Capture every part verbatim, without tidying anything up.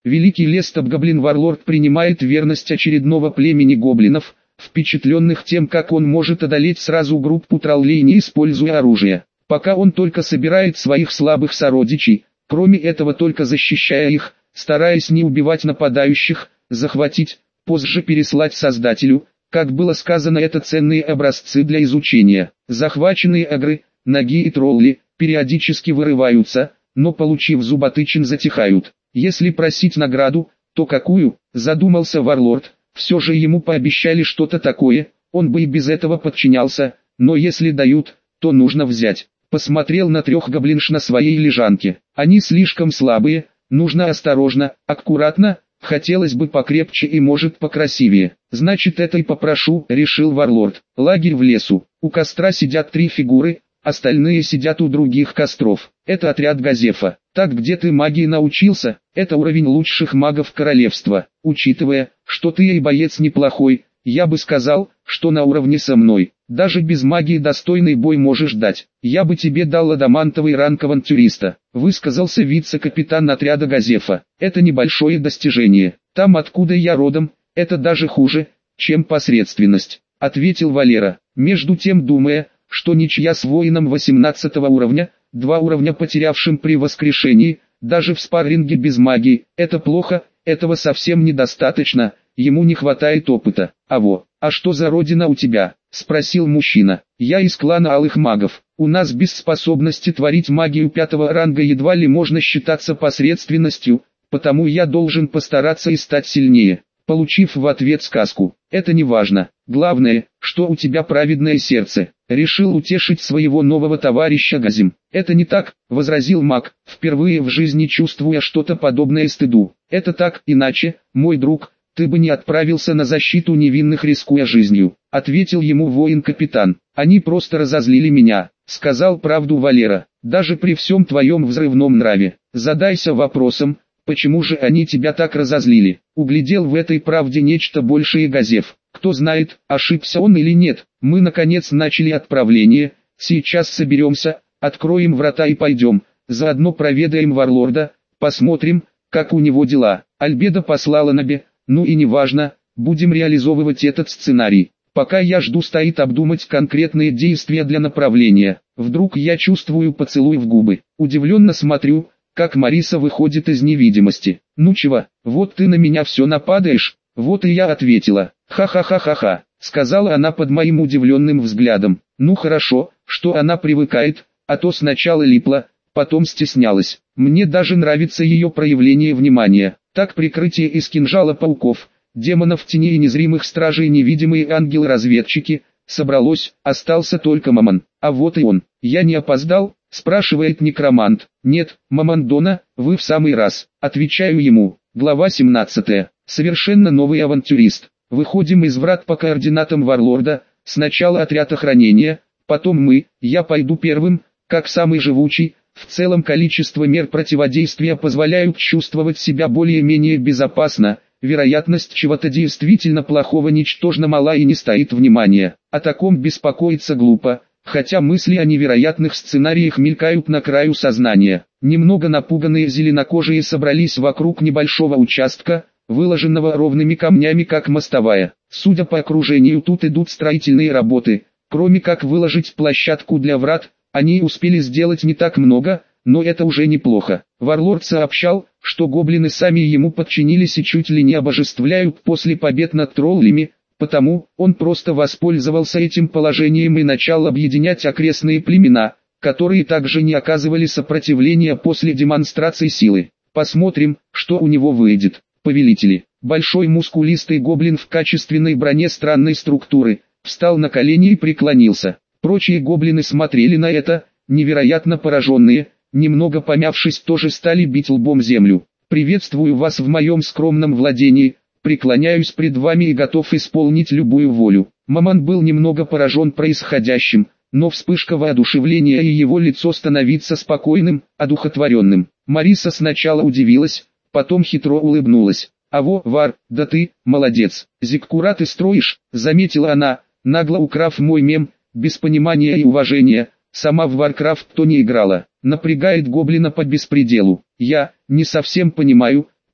Великий Лестоб-гоблин-варлорд принимает верность очередного племени гоблинов, впечатленных тем, как он может одолеть сразу группу троллей, не используя оружие. Пока он только собирает своих слабых сородичей, кроме этого только защищая их, стараясь не убивать нападающих, захватить, позже переслать Создателю, как было сказано, это ценные образцы для изучения. Захваченные агры, ноги и тролли, периодически вырываются, но получив зуботычин затихают. Если просить награду, то какую, задумался варлорд, все же ему пообещали что-то такое, он бы и без этого подчинялся, но если дают, то нужно взять. Посмотрел на трех гоблинш на своей лежанке, они слишком слабые, нужно осторожно, аккуратно, хотелось бы покрепче и может покрасивее. Значит, это и попрошу, решил варлорд. Лагерь в лесу, у костра сидят три фигуры, остальные сидят у других костров. Это отряд Газефа. Так, где ты магии научился? Это уровень лучших магов королевства. Учитывая, что ты и боец неплохой, я бы сказал, что на уровне со мной. Даже без магии достойный бой можешь дать. Я бы тебе дал адамантовый ранг авантюриста, высказался вице-капитан отряда Газефа. Это небольшое достижение. Там, откуда я родом, это даже хуже, чем посредственность, ответил Валера, между тем думая, что ничья с воином восемнадцатого уровня, два уровня потерявшим при воскрешении, даже в спарринге без магии, это плохо, этого совсем недостаточно, ему не хватает опыта. А во, а что за родина у тебя? Спросил мужчина. Я из клана Алых Магов. У нас без способности творить магию пятого ранга едва ли можно считаться посредственностью, потому я должен постараться и стать сильнее. Получив в ответ сказку, это не важно. Главное, что у тебя праведное сердце. Решил утешить своего нового товарища Газим. Это не так, возразил маг, впервые в жизни чувствуя что-то подобное стыду. Это так, иначе, мой друг, ты бы не отправился на защиту невинных, рискуя жизнью, ответил ему воин-капитан. Они просто разозлили меня, сказал правду Валера. Даже при всем твоем взрывном нраве, задайся вопросом, почему же они тебя так разозлили? Углядел в этой правде нечто большее Газеф. Кто знает, ошибся он или нет. Мы наконец начали отправление, сейчас соберемся, откроем врата и пойдем, заодно проведаем варлорда, посмотрим, как у него дела. Альбеда послала Набе, ну и неважно, будем реализовывать этот сценарий. Пока я жду, стоит обдумать конкретные действия для направления. Вдруг я чувствую поцелуй в губы. Удивленно смотрю, как Мариса выходит из невидимости. Ну чего, вот ты на меня все нападаешь? Вот и я ответила. Ха-ха-ха-ха-ха, сказала она под моим удивленным взглядом. Ну хорошо, что она привыкает, а то сначала липла, потом стеснялась. Мне даже нравится ее проявление внимания. Так прикрытие из кинжала пауков, демонов тени и незримых стражей, невидимые ангелы-разведчики, собралось, остался только Мамон. А вот и он. Я не опоздал? Спрашивает некромант. Нет, Мамондона, вы в самый раз. Отвечаю ему. Глава семнадцатая. Совершенно новый авантюрист. Выходим из врат по координатам варлорда, сначала отряд охранения, потом мы, я пойду первым, как самый живучий. В целом количество мер противодействия позволяют чувствовать себя более-менее безопасно, вероятность чего-то действительно плохого ничтожно мала и не стоит внимания. О таком беспокоиться глупо, хотя мысли о невероятных сценариях мелькают на краю сознания. Немного напуганные зеленокожие собрались вокруг небольшого участка, выложенного ровными камнями как мостовая. Судя по окружению, тут идут строительные работы, кроме как выложить площадку для врат. Они успели сделать не так много, но это уже неплохо. Варлорд сообщал, что гоблины сами ему подчинились и чуть ли не обожествляют после побед над троллями, потому он просто воспользовался этим положением и начал объединять окрестные племена, которые также не оказывали сопротивления после демонстрации силы. Посмотрим, что у него выйдет. Повелители. Большой мускулистый гоблин в качественной броне странной структуры, встал на колени и преклонился. Прочие гоблины смотрели на это, невероятно пораженные, немного помявшись, тоже стали бить лбом землю. «Приветствую вас в моем скромном владении, преклоняюсь пред вами и готов исполнить любую волю». Мамон был немного поражен происходящим, но вспышка воодушевления и его лицо становится спокойным, одухотворенным. Мариса сначала удивилась, потом хитро улыбнулась. «Аво, Вар, да ты, молодец, зиккура ты строишь», заметила она, нагло украв мой мем. Без понимания и уважения, сама в Варкрафт то не играла, напрягает гоблина по беспределу. Я не совсем понимаю,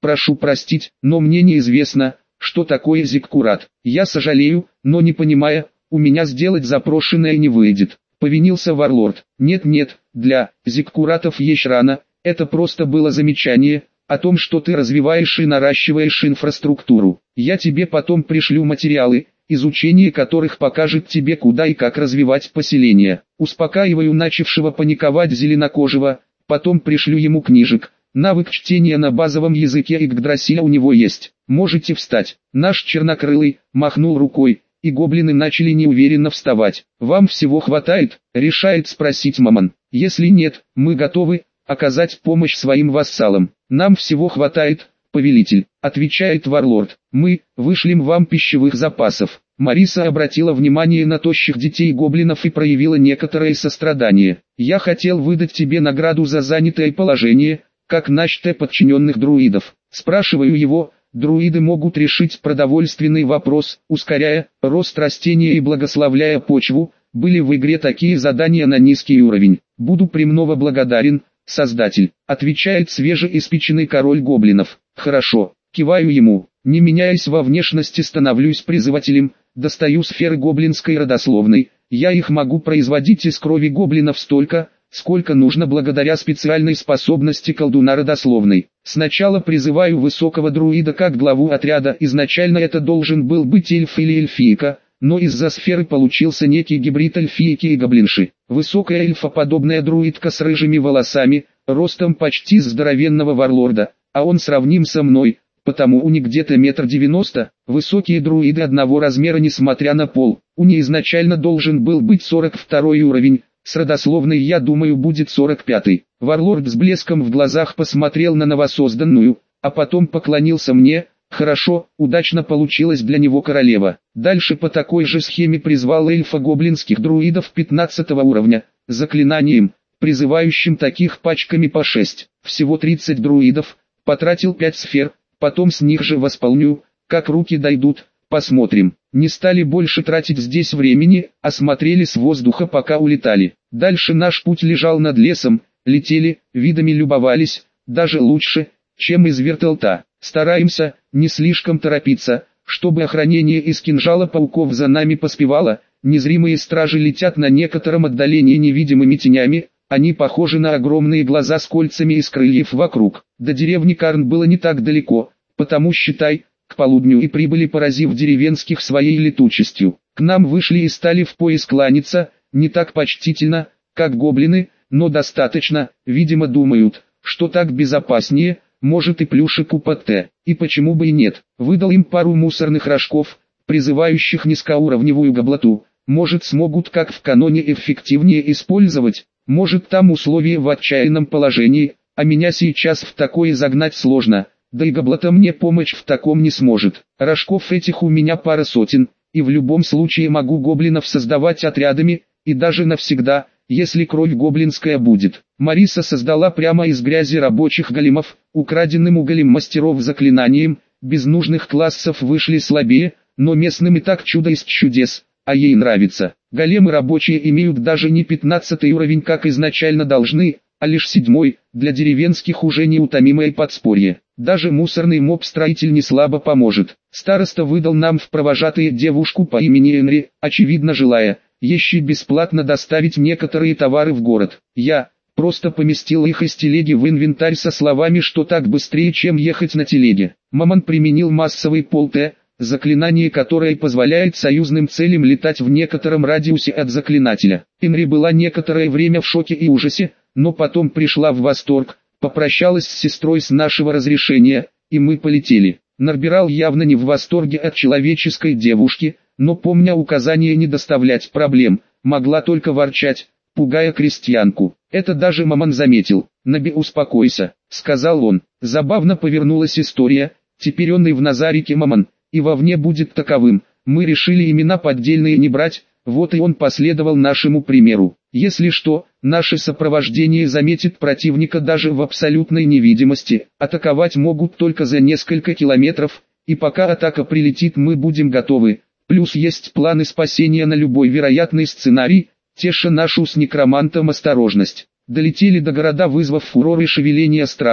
прошу простить, но мне неизвестно, что такое зиккурат. Я сожалею, но не понимая, у меня сделать запрошенное не выйдет. Повинился Варлорд. Нет-нет, для зиккуратов еще рано, это просто было замечание о том, что ты развиваешь и наращиваешь инфраструктуру. Я тебе потом пришлю материалы, изучение которых покажет тебе, куда и как развивать поселение. Успокаиваю начавшего паниковать зеленокожего, потом пришлю ему книжек. Навык чтения на базовом языке Игдрасиля у него есть. Можете встать. Наш чернокрылый махнул рукой, и гоблины начали неуверенно вставать. Вам всего хватает? Решает спросить Мамон. Если нет, мы готовы оказать помощь своим вассалам. Нам всего хватает, повелитель, отвечает Варлорд. Мы вышлем вам пищевых запасов. Мариса обратила внимание на тощих детей гоблинов и проявила некоторое сострадание. Я хотел выдать тебе награду за занятое положение, как начте подчиненных друидов. Спрашиваю его, друиды могут решить продовольственный вопрос, ускоряя рост растения и благословляя почву. Были в игре такие задания на низкий уровень. Буду премного благодарен, Создатель, отвечает свежеиспеченный король гоблинов. Хорошо, киваю ему, не меняясь во внешности, становлюсь призывателем, достаю сферы гоблинской родословной. Я их могу производить из крови гоблинов столько, сколько нужно благодаря специальной способности колдуна родословной. Сначала призываю высокого друида как главу отряда, изначально это должен был быть эльф или эльфийка, но из-за сферы получился некий гибрид эльфийки и гоблинши. Высокая эльфоподобная друидка с рыжими волосами, ростом почти с здоровенного варлорда, а он сравним со мной, потому у них где-то метр девяносто, высокие друиды одного размера несмотря на пол. У нее изначально должен был быть сорок второй уровень, с родословной я думаю будет сорок пятый. Варлорд с блеском в глазах посмотрел на новосозданную, а потом поклонился мне. Хорошо, удачно получилось для него королева. Дальше по такой же схеме призвал эльфа-гоблинских друидов пятнадцатого уровня, заклинанием, призывающим таких пачками по шесть. Всего тридцать друидов, потратил пять сфер, потом с них же восполню, как руки дойдут, посмотрим. Не стали больше тратить здесь времени, осмотрели с воздуха пока улетали. Дальше наш путь лежал над лесом, летели, видами любовались, даже лучше, чем из вертолета. Стараемся не слишком торопиться, чтобы охранение из кинжала пауков за нами поспевало. Незримые стражи летят на некотором отдалении невидимыми тенями, они похожи на огромные глаза с кольцами из крыльев вокруг. До деревни Карн было не так далеко, потому считай, к полудню и прибыли, поразив деревенских своей летучестью. К нам вышли и стали в пояс кланяться, не так почтительно, как гоблины, но достаточно, видимо думают, что так безопаснее. Может и плюшек у ПТ, и почему бы и нет. Выдал им пару мусорных рожков, призывающих низкоуровневую гоблоту. Может смогут как в каноне эффективнее использовать, может там условия в отчаянном положении, а меня сейчас в такое загнать сложно, да и гоблота мне помочь в таком не сможет. Рожков этих у меня пара сотен, и в любом случае могу гоблинов создавать отрядами, и даже навсегда, если кровь гоблинская будет. Мариса создала прямо из грязи рабочих големов, украденным у голем-мастеров заклинанием, без нужных классов вышли слабее, но местным и так чудо из чудес, а ей нравится. Големы рабочие имеют даже не пятнадцатый уровень, как изначально должны, а лишь седьмой, для деревенских уже неутомимое подспорье. Даже мусорный моб-строитель не слабо поможет. Староста выдал нам в провожатые девушку по имени Энри, очевидно желая еще бесплатно доставить некоторые товары в город. Я просто поместил их из телеги в инвентарь со словами, что так быстрее, чем ехать на телеге. Мамон применил массовый пол-Т, заклинание, которое позволяет союзным целям летать в некотором радиусе от заклинателя. Энри была некоторое время в шоке и ужасе, но потом пришла в восторг, попрощалась с сестрой с нашего разрешения, и мы полетели. Нарбирал явно не в восторге от человеческой девушки, но помня указание не доставлять проблем, могла только ворчать, пугая крестьянку. Это даже Мамон заметил. «Наби, успокойся», — сказал он. Забавно повернулась история, теперь он и в Назарике Мамон, и вовне будет таковым. Мы решили имена поддельные не брать, вот и он последовал нашему примеру. Если что, наше сопровождение заметит противника даже в абсолютной невидимости, атаковать могут только за несколько километров, и пока атака прилетит, мы будем готовы. Плюс есть планы спасения на любой вероятный сценарий, теша нашу с некромантом осторожность. Долетели до города, вызвав фурор и шевеление стражи.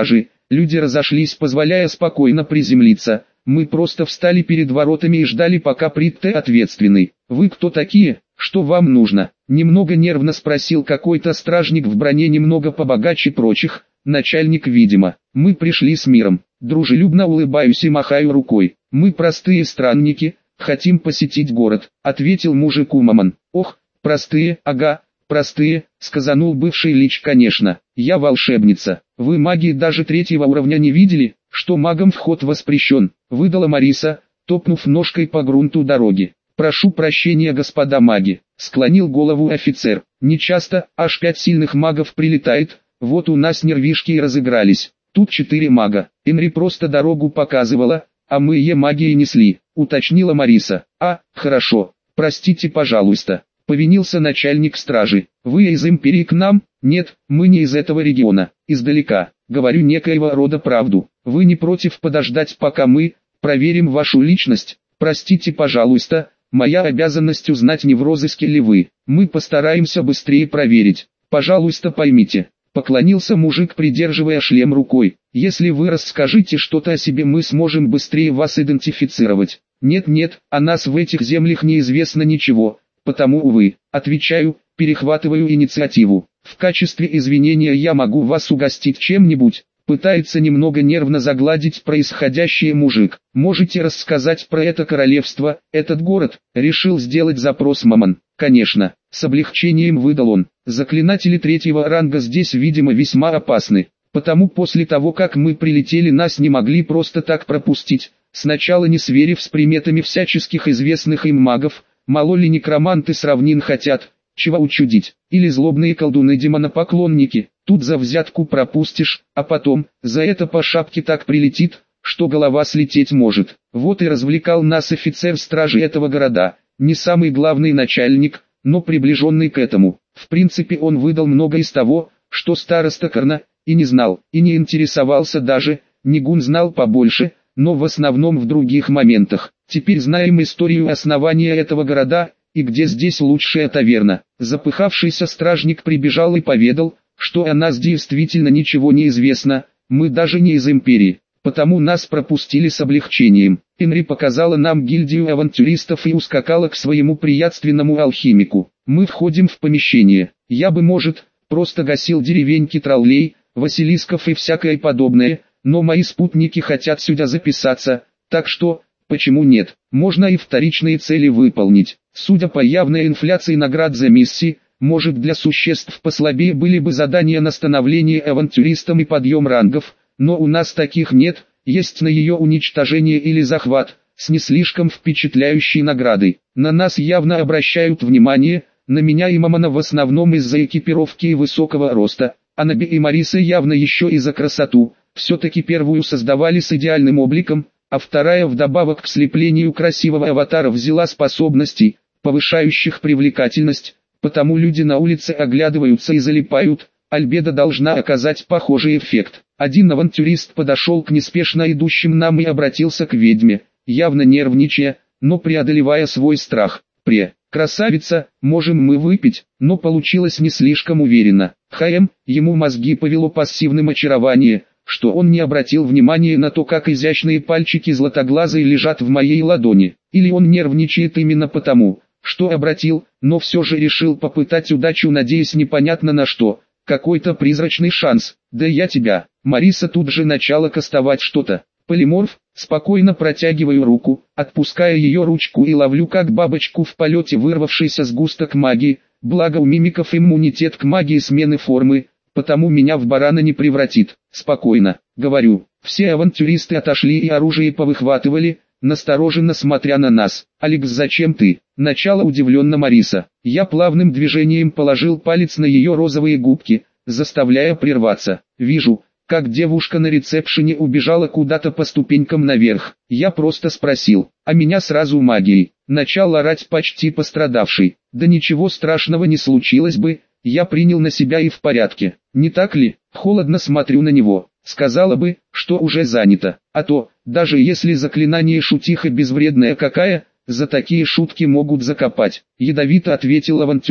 Люди разошлись, позволяя спокойно приземлиться. Мы просто встали перед воротами и ждали, пока придет ответственный. «Вы кто такие? Что вам нужно?» Немного нервно спросил какой-то стражник в броне, немного побогаче прочих. Начальник, видимо. «Мы пришли с миром». Дружелюбно улыбаюсь и махаю рукой. «Мы простые странники, хотим посетить город», — ответил мужику Мамон. «Ох, простые, ага, простые», — сказанул бывший лич. «Конечно, я волшебница. Вы маги даже третьего уровня не видели, что магам вход воспрещен», — выдала Мариса, топнув ножкой по грунту дороги. «Прошу прощения, господа маги», — склонил голову офицер. «Не часто, аж пять сильных магов прилетает, вот у нас нервишки и разыгрались. Тут четыре мага. Энри просто дорогу показывала, а мы е магией несли», — уточнила Мариса. «А, хорошо, простите, пожалуйста», — повинился начальник стражи. «Вы из Империи к нам?» «Нет, мы не из этого региона, издалека. Говорю некоего рода правду. Вы не против подождать, пока мы проверим вашу личность?» «Простите, пожалуйста, моя обязанность узнать, не в розыске ли вы. Мы постараемся быстрее проверить. Пожалуйста, поймите». Поклонился мужик, придерживая шлем рукой. «Если вы расскажете что-то о себе, мы сможем быстрее вас идентифицировать». «Нет-нет, о нас в этих землях неизвестно ничего, потому, увы», отвечаю, перехватываю инициативу. «В качестве извинения я могу вас угостить чем-нибудь?» Пытается немного нервно загладить происходящее мужик. «Можете рассказать про это королевство, этот город?» Решил сделать запрос Мамон. «Конечно», с облегчением выдал он. «Заклинатели третьего ранга здесь, видимо, весьма опасны. Потому после того, как мы прилетели, нас не могли просто так пропустить, сначала не сверив с приметами всяческих известных им магов. Мало ли некроманты с равнин хотят чего учудить, или злобные колдуны-демонопоклонники. Тут за взятку пропустишь, а потом, за это по шапке так прилетит, что голова слететь может». Вот и развлекал нас офицер стражи этого города, не самый главный начальник, но приближенный к этому. В принципе, он выдал много из того, что староста Карна и не знал, и не интересовался даже. Нигун знал побольше, но в основном в других моментах. Теперь знаем историю основания этого города, и где здесь лучшая таверна. Запыхавшийся стражник прибежал и поведал, что о нас действительно ничего не известно, мы даже не из Империи, потому нас пропустили с облегчением. Энри показала нам гильдию авантюристов и ускакала к своему приятственному алхимику. Мы входим в помещение. Я бы, может, просто гасил деревеньки троллей, василисков и всякое подобное, но мои спутники хотят сюда записаться, так что, почему нет? Можно и вторичные цели выполнить. Судя по явной инфляции наград за миссии, может, для существ послабее были бы задания на становление авантюристом и подъем рангов, но у нас таких нет, есть на ее уничтожение или захват, с не слишком впечатляющей наградой. На нас явно обращают внимание, на меня и Мамона в основном из-за экипировки и высокого роста, а на Би и Мариса явно еще и за красоту. Все-таки первую создавали с идеальным обликом, а вторая вдобавок к слеплению красивого аватара взяла способностей, повышающих привлекательность, потому люди на улице оглядываются и залипают. Альбедо должна оказать похожий эффект. Один авантюрист подошел к неспешно идущим нам и обратился к ведьме, явно нервничая, но преодолевая свой страх. «Пре, красавица, можем мы выпить?» Но получилось не слишком уверенно. ХМ, ему мозги повело пассивным очарованием, что он не обратил внимания на то, как изящные пальчики златоглазой лежат в моей ладони. Или он нервничает именно потому, что обратил, но все же решил попытать удачу, надеясь непонятно на что. Какой-то призрачный шанс. «Да я тебя». Мариса тут же начала кастовать что-то. Полиморф, спокойно протягиваю руку, отпуская ее ручку и ловлю как бабочку в полете вырвавшийся сгусток магии, благо у мимиков иммунитет к магии смены формы, потому меня в барана не превратит. Спокойно, говорю. Все авантюристы отошли и оружие повыхватывали, настороженно смотря на нас. «Алекс, зачем ты?» Начало удивленно Мариса. Я плавным движением положил палец на ее розовые губки, заставляя прерваться. Вижу, как девушка на ресепшене убежала куда-то по ступенькам наверх. Я просто спросил, а меня сразу магией. Начал орать почти пострадавший. Да ничего страшного не случилось бы, я принял на себя и в порядке. Не так ли? Холодно смотрю на него. Сказала бы, что уже занято. А то, даже если заклинание шутиха безвредная какая, за такие шутки могут закопать. Ядовито ответил авантюрист.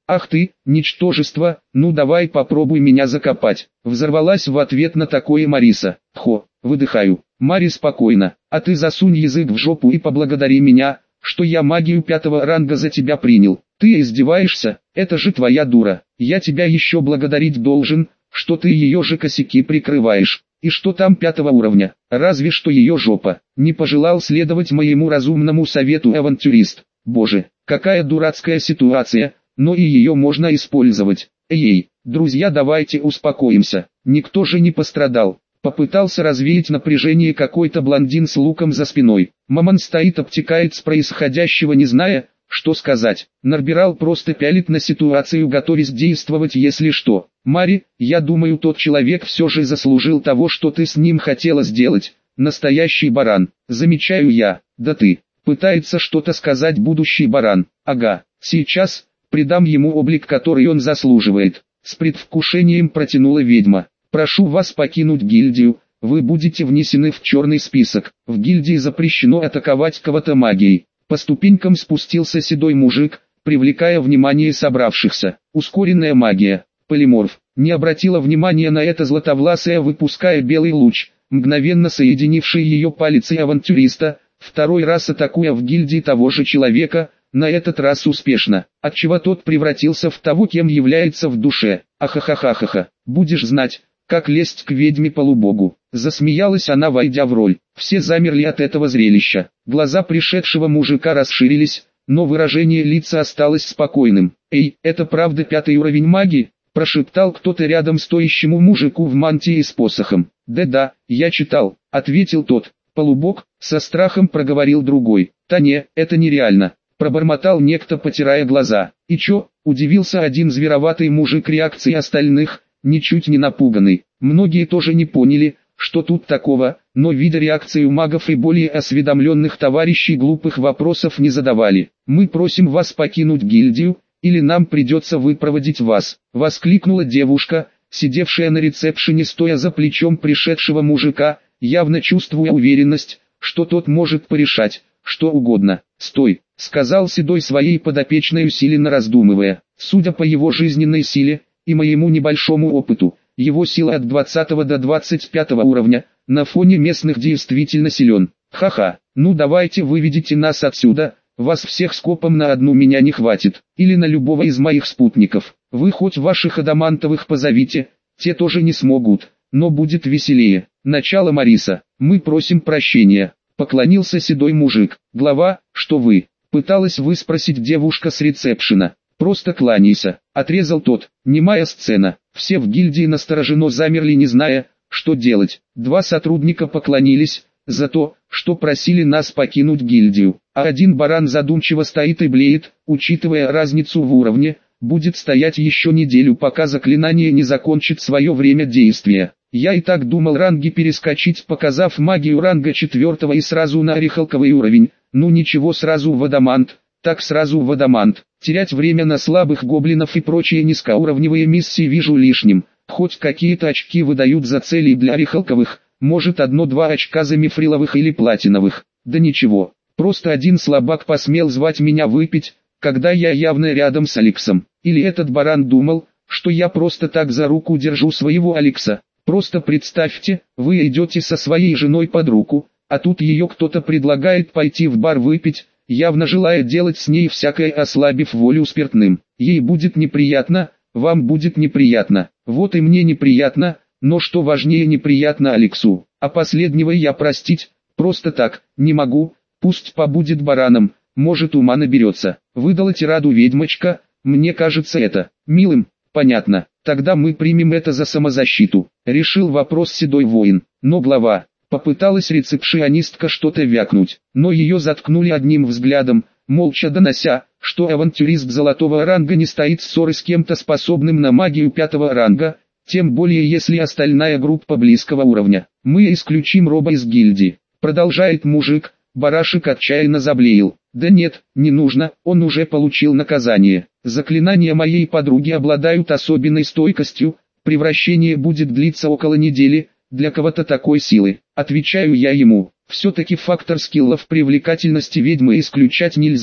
Ах ты, ничтожество, ну давай попробуй меня закопать. Взорвалась в ответ на такое Мариса. Хо, выдыхаю. Мари, спокойно, а ты засунь язык в жопу и поблагодари меня, что я магию пятого ранга за тебя принял. Ты издеваешься? Это же твоя дура. Я тебя еще благодарить должен, что ты ее же косяки прикрываешь. И что там пятого уровня? Разве что ее жопа. Не пожелал следовать моему разумному совету авантюрист. Боже, какая дурацкая ситуация, но и ее можно использовать. Эй, друзья, давайте успокоимся. Никто же не пострадал. Попытался развеять напряжение какой-то блондин с луком за спиной. Мамон стоит, обтекает с происходящего, не зная, что сказать. Нарбирал просто пялит на ситуацию, готовясь действовать если что. Мари, я думаю, тот человек все же заслужил того, что ты с ним хотела сделать. Настоящий баран. Замечаю я. Да ты. Пытается что-то сказать будущий баран. Ага. Сейчас придам ему облик, который он заслуживает. С предвкушением протянула ведьма. Прошу вас покинуть гильдию, вы будете внесены в черный список. В гильдии запрещено атаковать кого-то магией. По ступенькам спустился седой мужик, привлекая внимание собравшихся. Ускоренная магия. Полиморф. Не обратила внимания на это златовласая, выпуская белый луч, мгновенно соединивший ее палец и авантюриста, второй раз атакуя в гильдии того же человека, на этот раз успешно, отчего тот превратился в того, кем является в душе. Ахахахахаха, будешь знать, как лезть к ведьме-полубогу. Засмеялась она, войдя в роль. Все замерли от этого зрелища. Глаза пришедшего мужика расширились, но выражение лица осталось спокойным. «Эй, это правда пятый уровень магии?» – прошептал кто-то рядом стоящему мужику в мантии с посохом. «Да-да, я читал», – ответил тот. «Полубог», – со страхом проговорил другой. «Та не, это нереально», – пробормотал некто, потирая глаза. «И чё?» – удивился один звероватый мужик реакции остальных, ничуть не напуганный. Многие тоже не поняли, что тут такого, но видя реакцию магов и более осведомленных товарищей, глупых вопросов не задавали. «Мы просим вас покинуть гильдию, или нам придется выпроводить вас», — воскликнула девушка, сидевшая на ресепшене, стоя за плечом пришедшего мужика, явно чувствуя уверенность, что тот может порешать что угодно. «Стой», — сказал седой своей подопечной, усиленно раздумывая. Судя по его жизненной силе и моему небольшому опыту, его сила от двадцатого до двадцать пятого уровня, на фоне местных действительно силен. Ха-ха, ну давайте выведите нас отсюда, вас всех скопом на одну меня не хватит, или на любого из моих спутников. Вы хоть ваших адамантовых позовите, те тоже не смогут, но будет веселее. Начало Мариса, мы просим прощения, поклонился седой мужик. Глава, что вы? Пыталась выспросить девушка с ресепшена. «Просто кланяйся», — отрезал тот. Немая сцена. Все в гильдии настороженно замерли, не зная, что делать. Два сотрудника поклонились за то, что просили нас покинуть гильдию, а один баран задумчиво стоит и блеет, учитывая разницу в уровне, будет стоять еще неделю, пока заклинание не закончит свое время действия. Я и так думал ранги перескочить, показав магию ранга четвертого и сразу на орехалковый уровень. Ну ничего, сразу в адамант. Так сразу в адамант. Терять время на слабых гоблинов и прочие низкоуровневые миссии вижу лишним. Хоть какие-то очки выдают за цели для орехалковых, может одно-два очка за мифриловых или платиновых. Да ничего, просто один слабак посмел звать меня выпить, когда я явно рядом с Алексом. Или этот баран думал, что я просто так за руку держу своего Алекса. Просто представьте, вы идете со своей женой под руку, а тут ее кто-то предлагает пойти в бар выпить, явно желая делать с ней всякое, ослабив волю спиртным. Ей будет неприятно, вам будет неприятно, вот и мне неприятно, но что важнее, неприятно Алексу. А последнего я простить, просто так, не могу, пусть побудет бараном, может ума наберется. Выдала тираду ведьмочка, мне кажется это милым, понятно, тогда мы примем это за самозащиту. Решил вопрос седой воин, но глава... Попыталась рецепшионистка что-то вякнуть, но ее заткнули одним взглядом, молча донося, что авантюрист золотого ранга не стоит ссоры с кем-то способным на магию пятого ранга, тем более если остальная группа близкого уровня. «Мы исключим Роба из гильдии», продолжает мужик, барашек отчаянно заблеял. «Да нет, не нужно, он уже получил наказание. Заклинания моей подруги обладают особенной стойкостью, превращение будет длиться около недели, для кого-то такой силы». Отвечаю я ему, все-таки фактор скилла в привлекательности ведьмы исключать нельзя,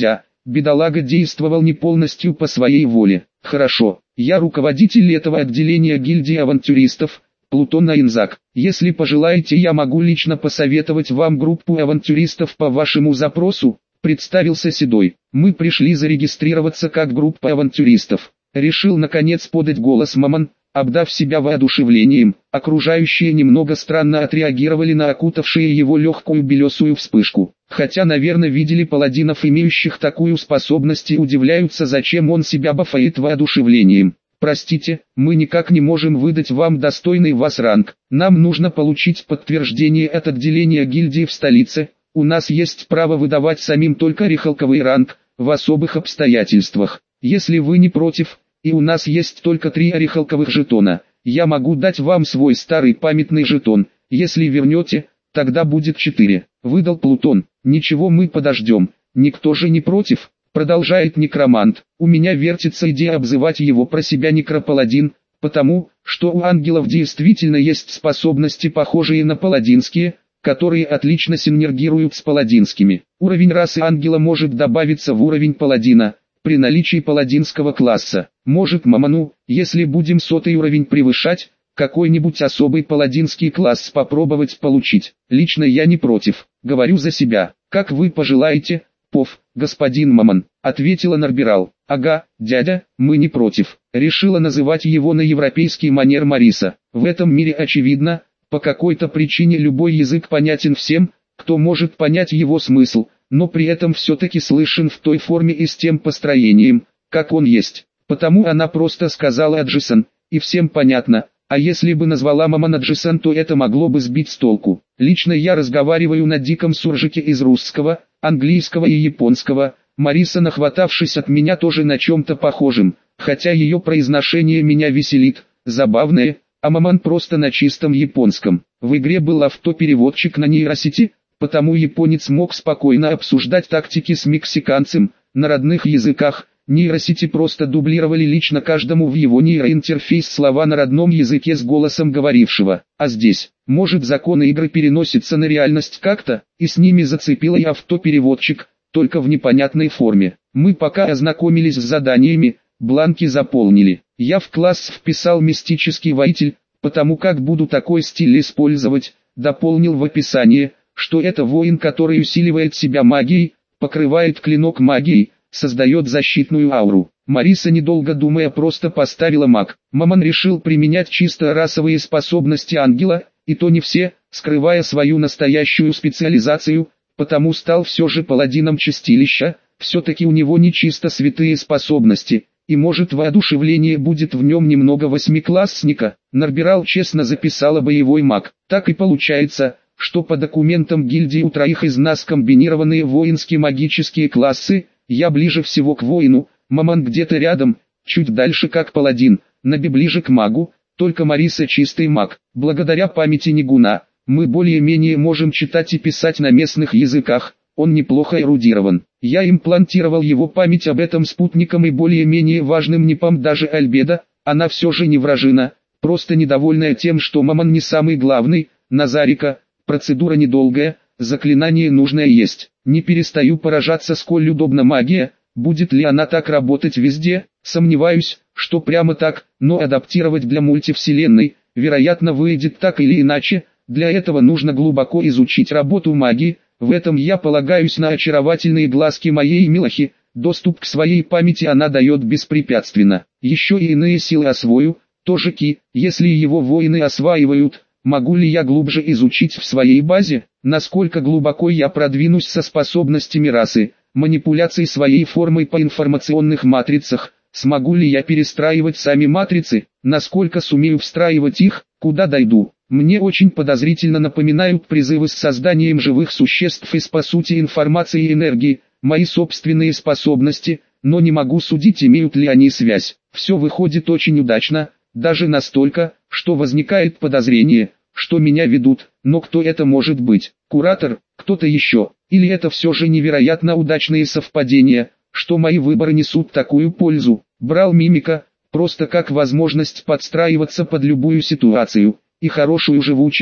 бедолага действовал не полностью по своей воле. Хорошо, я руководитель этого отделения гильдии авантюристов, Плутон Айнзак. Если пожелаете, я могу лично посоветовать вам группу авантюристов по вашему запросу, представился Седой. Мы пришли зарегистрироваться как группа авантюристов. Решил наконец подать голос Мамон, обдав себя воодушевлением. Окружающие немного странно отреагировали на окутавшие его легкую белесую вспышку. Хотя, наверное, видели паладинов, имеющих такую способность, и удивляются, зачем он себя бафает воодушевлением. Простите, мы никак не можем выдать вам достойный вас ранг. Нам нужно получить подтверждение от отделения гильдии в столице. У нас есть право выдавать самим только рихалковый ранг, в особых обстоятельствах. Если вы не против, и у нас есть только три орехалковых жетона, я могу дать вам свой старый памятный жетон. Если вернете, тогда будет четыре. Выдал Плутон. Ничего, мы подождем. Никто же не против. Продолжает некромант. У меня вертится идея обзывать его про себя некропаладин, потому, что у ангелов действительно есть способности, похожие на паладинские, которые отлично синергируют с паладинскими. Уровень расы ангела может добавиться в уровень паладина, при наличии паладинского класса. Может Мамону, если будем сотый уровень превышать, какой-нибудь особый паладинский класс попробовать получить. Лично я не против, говорю за себя. Как вы пожелаете, Пов, господин Мамон, ответила Нарбирал. Ага, дядя, мы не против. Решила называть его на европейский манер Мариса. В этом мире очевидно, по какой-то причине любой язык понятен всем, кто может понять его смысл, но при этом все-таки слышен в той форме и с тем построением, как он есть. Потому она просто сказала Аджисон, и всем понятно. А если бы назвала Мамон Аджисон, то это могло бы сбить с толку. Лично я разговариваю на диком суржике из русского, английского и японского. Мариса, нахватавшись от меня, тоже на чем-то похожем, хотя ее произношение меня веселит, забавное, а Мамон просто на чистом японском. В игре был автопереводчик на нейросети, потому японец мог спокойно обсуждать тактики с мексиканцем, на родных языках. Нейросети просто дублировали лично каждому в его нейроинтерфейс слова на родном языке с голосом говорившего. А здесь, может, законы игры переносятся на реальность как-то, и с ними зацепила и автопереводчик, только в непонятной форме. Мы пока ознакомились с заданиями, бланки заполнили. Я в класс вписал мистический воитель, потому как буду такой стиль использовать, дополнил в описании, что это воин, который усиливает себя магией, покрывает клинок магией, создает защитную ауру. Мариса, недолго думая, просто поставила маг. Мамон решил применять чисто расовые способности ангела, и то не все, скрывая свою настоящую специализацию, потому стал все же паладином чистилища. Все-таки у него не чисто святые способности, и может воодушевление будет в нем немного восьмиклассника. Нарбирал честно записала боевой маг. Так и получается, что по документам гильдии у троих из нас комбинированные воинские магические классы. Я ближе всего к воину, Мамон где-то рядом, чуть дальше как паладин, Наби ближе к магу, только Мариса чистый маг. Благодаря памяти Нигуна, мы более-менее можем читать и писать на местных языках, он неплохо эрудирован. Я имплантировал его память об этом спутником и более-менее важным непам даже Альбедо, она все же не вражина, просто недовольная тем, что Мамон не самый главный, Назарика, процедура недолгая, заклинание нужное есть. Не перестаю поражаться, сколь удобна магия, будет ли она так работать везде, сомневаюсь, что прямо так, но адаптировать для мультивселенной, вероятно, выйдет так или иначе. Для этого нужно глубоко изучить работу магии, в этом я полагаюсь на очаровательные глазки моей Милохи, доступ к своей памяти она дает беспрепятственно. Еще и иные силы освою, тоже Ки, если его воины осваивают. Могу ли я глубже изучить в своей базе, насколько глубоко я продвинусь со способностями расы, манипуляций своей формой по информационных матрицах, смогу ли я перестраивать сами матрицы, насколько сумею встраивать их, куда дойду. Мне очень подозрительно напоминают призывы с созданием живых существ из по сути информации и энергии, мои собственные способности, но не могу судить, имеют ли они связь. Все выходит очень удачно, даже настолько, что возникает подозрение, что меня ведут, но кто это может быть? Куратор, кто-то еще? Или это все же невероятно удачные совпадения, что мои выборы несут такую пользу? Брал мимика, просто как возможность подстраиваться под любую ситуацию, и хорошую живучесть,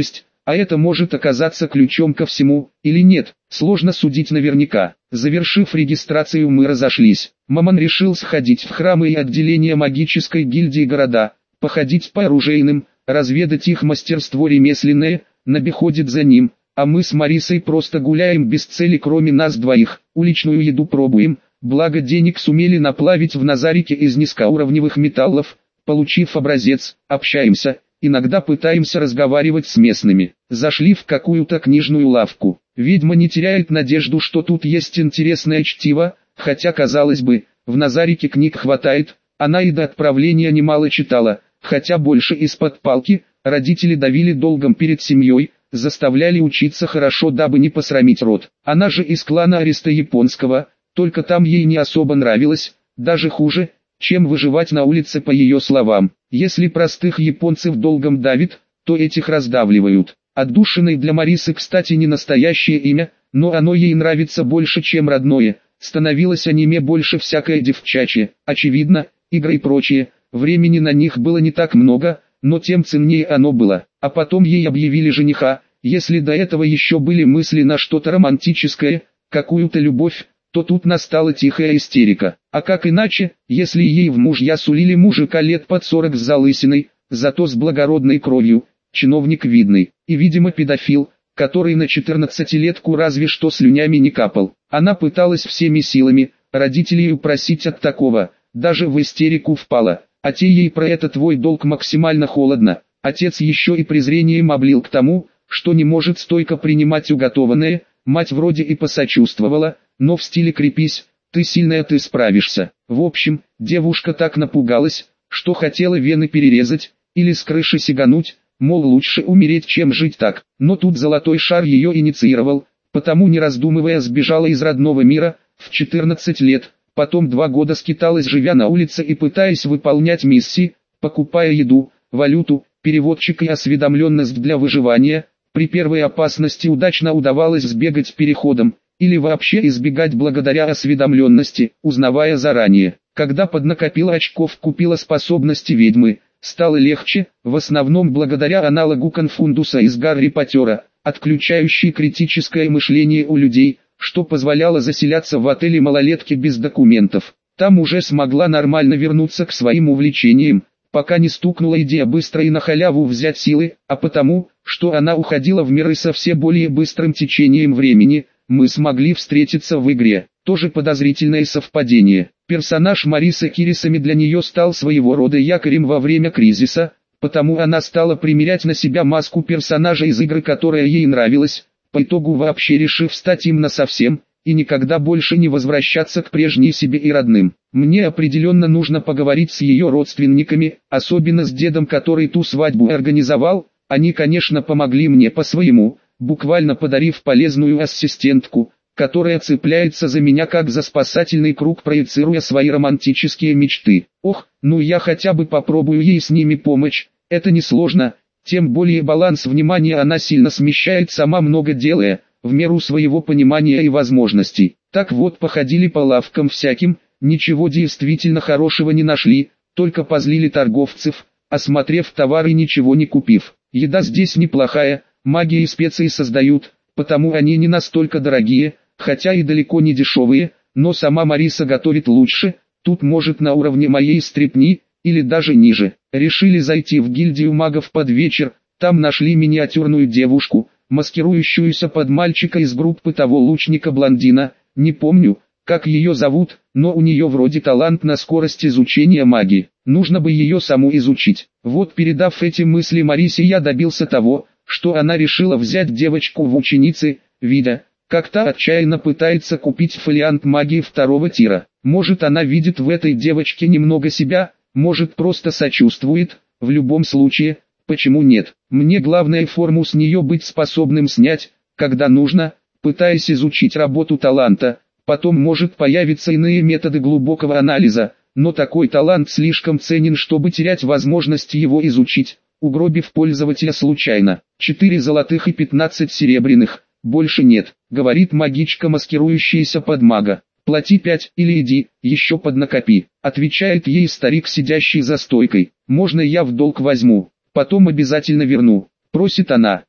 А это может оказаться ключом ко всему, или нет, сложно судить наверняка. Завершив регистрацию, мы разошлись. Мамон решил сходить в храмы и отделения магической гильдии города, походить по оружейным, разведать их мастерство ремесленное, Наби ходит за ним, а мы с Марисой просто гуляем без цели, кроме нас двоих, уличную еду пробуем, благо денег сумели наплавить в Назарике из низкоуровневых металлов, получив образец, общаемся. Иногда пытаемся разговаривать с местными. Зашли в какую-то книжную лавку. Ведьма не теряет надежду, что тут есть интересное чтиво, хотя, казалось бы, в Назарике книг хватает. Она и до отправления немало читала, хотя больше из-под палки. Родители давили долгом перед семьей, заставляли учиться хорошо, дабы не посрамить род. Она же из клана Ариста Японского, только там ей не особо нравилось, даже хуже, чем выживать на улице, по ее словам. Если простых японцев долгом давит, то этих раздавливают. Отдушиной для Марисы, кстати, не настоящее имя, но оно ей нравится больше, чем родное. Становилось аниме больше всякое девчачье. Очевидно, игры и прочее, времени на них было не так много, но тем ценнее оно было. А потом ей объявили жениха. Если до этого еще были мысли на что-то романтическое, какую-то любовь, то тут настала тихая истерика. А как иначе, если ей в мужья сулили мужика лет под сорок с залысиной, зато с благородной кровью, чиновник видный, и, видимо, педофил, который на четырнадцатилетку разве что слюнями не капал. Она пыталась всеми силами, родителей упросить от такого, даже в истерику впала, а те ей про это твой долг максимально холодно. Отец еще и презрением облил к тому, что не может стойко принимать уготованное, мать вроде и посочувствовала, но в стиле «крепись, ты сильная, ты справишься». В общем, девушка так напугалась, что хотела вены перерезать, или с крыши сигануть, мол, лучше умереть, чем жить так. Но тут золотой шар ее инициировал, потому не раздумывая сбежала из родного мира, в четырнадцать лет, потом два года скиталась, живя на улице и пытаясь выполнять миссии, покупая еду, валюту, переводчик и осведомленность для выживания. При первой опасности удачно удавалось сбегать переходом, или вообще избегать благодаря осведомленности, узнавая заранее. Когда поднакопила очков, купила способности ведьмы, стало легче, в основном благодаря аналогу конфундуса из Гарри Поттера, отключающий критическое мышление у людей, что позволяло заселяться в отеле малолетки без документов. Там уже смогла нормально вернуться к своим увлечениям, пока не стукнула идея быстро и на халяву взять силы, а потому, что она уходила в миры со все более быстрым течением времени, мы смогли встретиться в игре. Тоже подозрительное совпадение. Персонаж Марисы Кирисами для нее стал своего рода якорем во время кризиса, потому она стала примерять на себя маску персонажа из игры, которая ей нравилась, по итогу вообще решив стать им насовсем, и никогда больше не возвращаться к прежней себе и родным. Мне определенно нужно поговорить с ее родственниками, особенно с дедом, который ту свадьбу организовал. Они, конечно, помогли мне по-своему, буквально подарив полезную ассистентку, которая цепляется за меня как за спасательный круг, проецируя свои романтические мечты. Ох, ну я хотя бы попробую ей с ними помочь, это несложно, тем более баланс внимания она сильно смещает сама, много делая, в меру своего понимания и возможностей. Так вот, походили по лавкам всяким, ничего действительно хорошего не нашли, только позлили торговцев, осмотрев товары, ничего не купив. Еда здесь неплохая, магия и специи создают, потому они не настолько дорогие, хотя и далеко не дешевые, но сама Мариса готовит лучше, тут может на уровне моей стрепни, или даже ниже. Решили зайти в гильдию магов под вечер, там нашли миниатюрную девушку, маскирующуюся под мальчика из группы того лучника-блондина, не помню, как ее зовут, но у нее вроде талант на скорость изучения магии, нужно бы ее саму изучить. Вот, передав эти мысли Марисе, я добился того, что она решила взять девочку в ученицы, видя, как та отчаянно пытается купить фолиант магии второго тира. Может, она видит в этой девочке немного себя, может, просто сочувствует, в любом случае, почему нет? Мне главное форму с нее быть способным снять, когда нужно, пытаясь изучить работу таланта. Потом может появиться иные методы глубокого анализа, но такой талант слишком ценен, чтобы терять возможность его изучить, угробив пользователя случайно. Четыре золотых и пятнадцать серебряных, больше нет, говорит магичка, маскирующаяся под мага. Плати пять или иди, еще поднакопи, отвечает ей старик, сидящий за стойкой. Можно я в долг возьму, потом обязательно верну, просит она.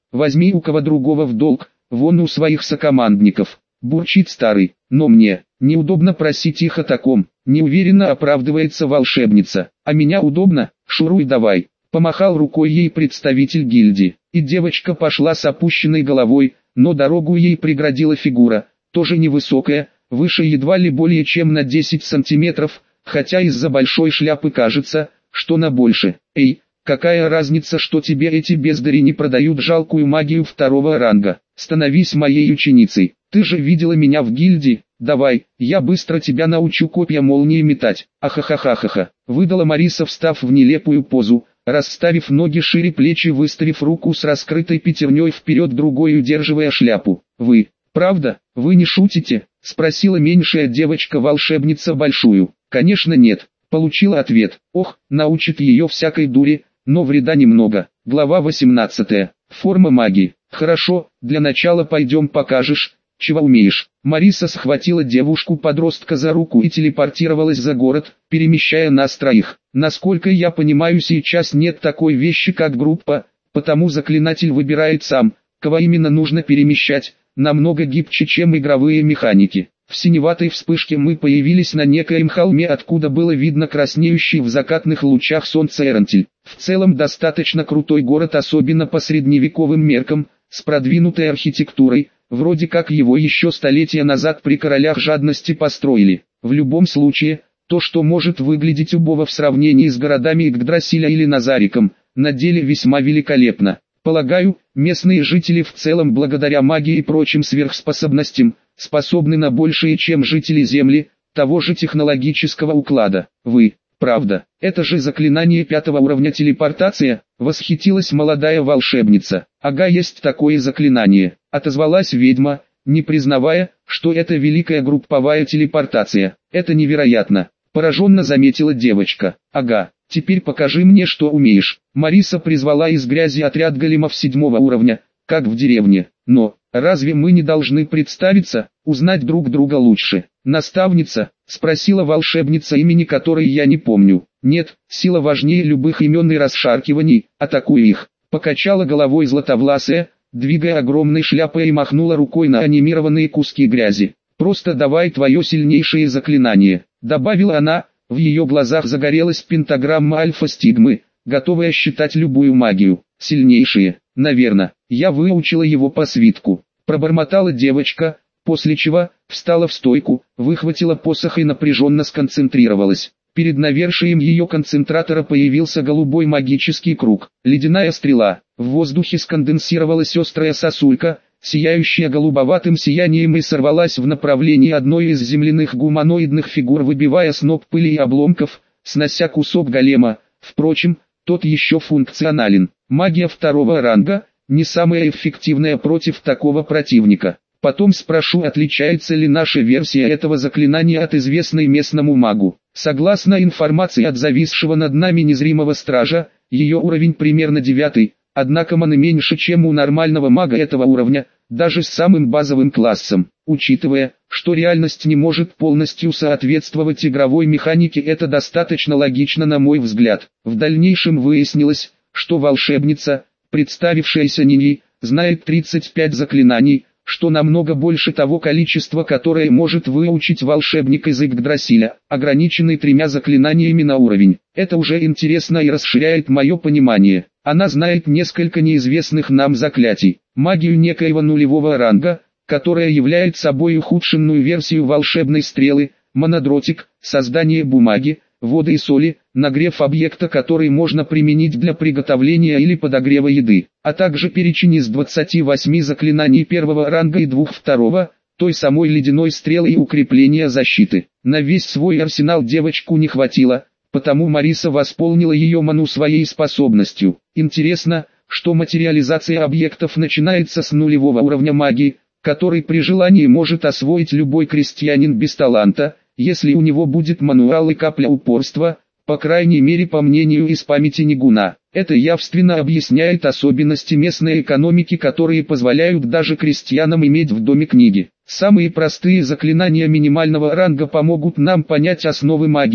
возьми у кого другого в долг, вон у своих сокомандников, бурчит старый, но мне неудобно просить их о таком, неуверенно оправдывается волшебница, а меня удобно, шуруй давай, помахал рукой ей представитель гильдии, и девочка пошла с опущенной головой, но дорогу ей преградила фигура, тоже невысокая, выше едва ли более чем на десять сантиметров, хотя из-за большой шляпы кажется, что на больше. Эй, какая разница, что тебе эти бездари не продают жалкую магию второго ранга? Становись моей ученицей. Ты же видела меня в гильдии. Давай, я быстро тебя научу копья молнии метать. Ахахахахаха. Выдала Мариса, встав в нелепую позу, расставив ноги шире плечи, выставив руку с раскрытой пятерней вперед, другой удерживая шляпу. Вы, правда, вы не шутите? Спросила меньшая девочка-волшебница большую. Конечно нет. Получила ответ. Ох, научит ее всякой дури, но вреда немного. Глава восемнадцатая. Форма магии. Хорошо, для начала пойдем покажешь, чего умеешь. Мариса схватила девушку-подростка за руку и телепортировалась за город, перемещая нас троих. Насколько я понимаю, сейчас нет такой вещи как группа, потому заклинатель выбирает сам, кого именно нужно перемещать, намного гибче, чем игровые механики. В синеватой вспышке мы появились на некоем холме, откуда было видно краснеющий в закатных лучах солнца Эрентиль. В целом достаточно крутой город, особенно по средневековым меркам, с продвинутой архитектурой, вроде как его еще столетия назад при королях жадности построили. В любом случае, то, что может выглядеть убого в сравнении с городами Игдрасиля или Назариком, на деле весьма великолепно. Полагаю, местные жители в целом благодаря магии и прочим сверхспособностям, способны на большее, чем жители Земли, того же технологического уклада. Вы, правда, это же заклинание пятого уровня телепортация, восхитилась молодая волшебница. Ага, есть такое заклинание, отозвалась ведьма, не признавая, что это великая групповая телепортация. Это невероятно, пораженно заметила девочка. Ага. Теперь покажи мне, что умеешь. Мариса призвала из грязи отряд големов седьмого уровня, как в деревне. Но, разве мы не должны представиться, узнать друг друга лучше? Наставница, спросила волшебница, имени которой я не помню. Нет, сила важнее любых имен и расшаркиваний, атакуй их. Покачала головой златовласая, двигая огромной шляпой, и махнула рукой на анимированные куски грязи. Просто давай твое сильнейшее заклинание, добавила она. В ее глазах загорелась пентаграмма альфа-стигмы, готовая считать любую магию. Сильнейшие, наверное, я выучила его по свитку. Пробормотала девочка, после чего встала в стойку, выхватила посох и напряженно сконцентрировалась. Перед навершием ее концентратора появился голубой магический круг. Ледяная стрела. В воздухе сконденсировалась острая сосулька, сияющая голубоватым сиянием, и сорвалась в направлении одной из земляных гуманоидных фигур, выбивая сноп пыли и обломков, снося кусок голема. Впрочем, тот еще функционален. Магия второго ранга, не самая эффективная против такого противника. Потом спрошу, отличается ли наша версия этого заклинания от известной местному магу. Согласно информации от зависшего над нами незримого стража, ее уровень примерно девятый. Однако маны меньше, чем у нормального мага этого уровня, даже с самым базовым классом. Учитывая, что реальность не может полностью соответствовать игровой механике, это достаточно логично, на мой взгляд. В дальнейшем выяснилось, что волшебница, представившаяся Ниней, знает тридцать пять заклинаний, что намного больше того количества, которое может выучить волшебник из Игдрасиля, ограниченный тремя заклинаниями на уровень. Это уже интересно и расширяет мое понимание. Она знает несколько неизвестных нам заклятий, магию некоего нулевого ранга, которая является собой ухудшенную версию волшебной стрелы, монодротик, создание бумаги, воды и соли, нагрев объекта, который можно применить для приготовления или подогрева еды, а также перечень из двадцати восьми заклинаний первого ранга и двух второго, той самой ледяной стрелы и укрепления защиты. На весь свой арсенал девочку не хватило, потому Мариса восполнила ее ману своей способностью. Интересно, что материализация объектов начинается с нулевого уровня магии, который при желании может освоить любой крестьянин без таланта, если у него будет мануал и капля упорства, по крайней мере по мнению из памяти Нигуна. Это явственно объясняет особенности местной экономики, которые позволяют даже крестьянам иметь в доме книги. Самые простые заклинания минимального ранга помогут нам понять основы магии,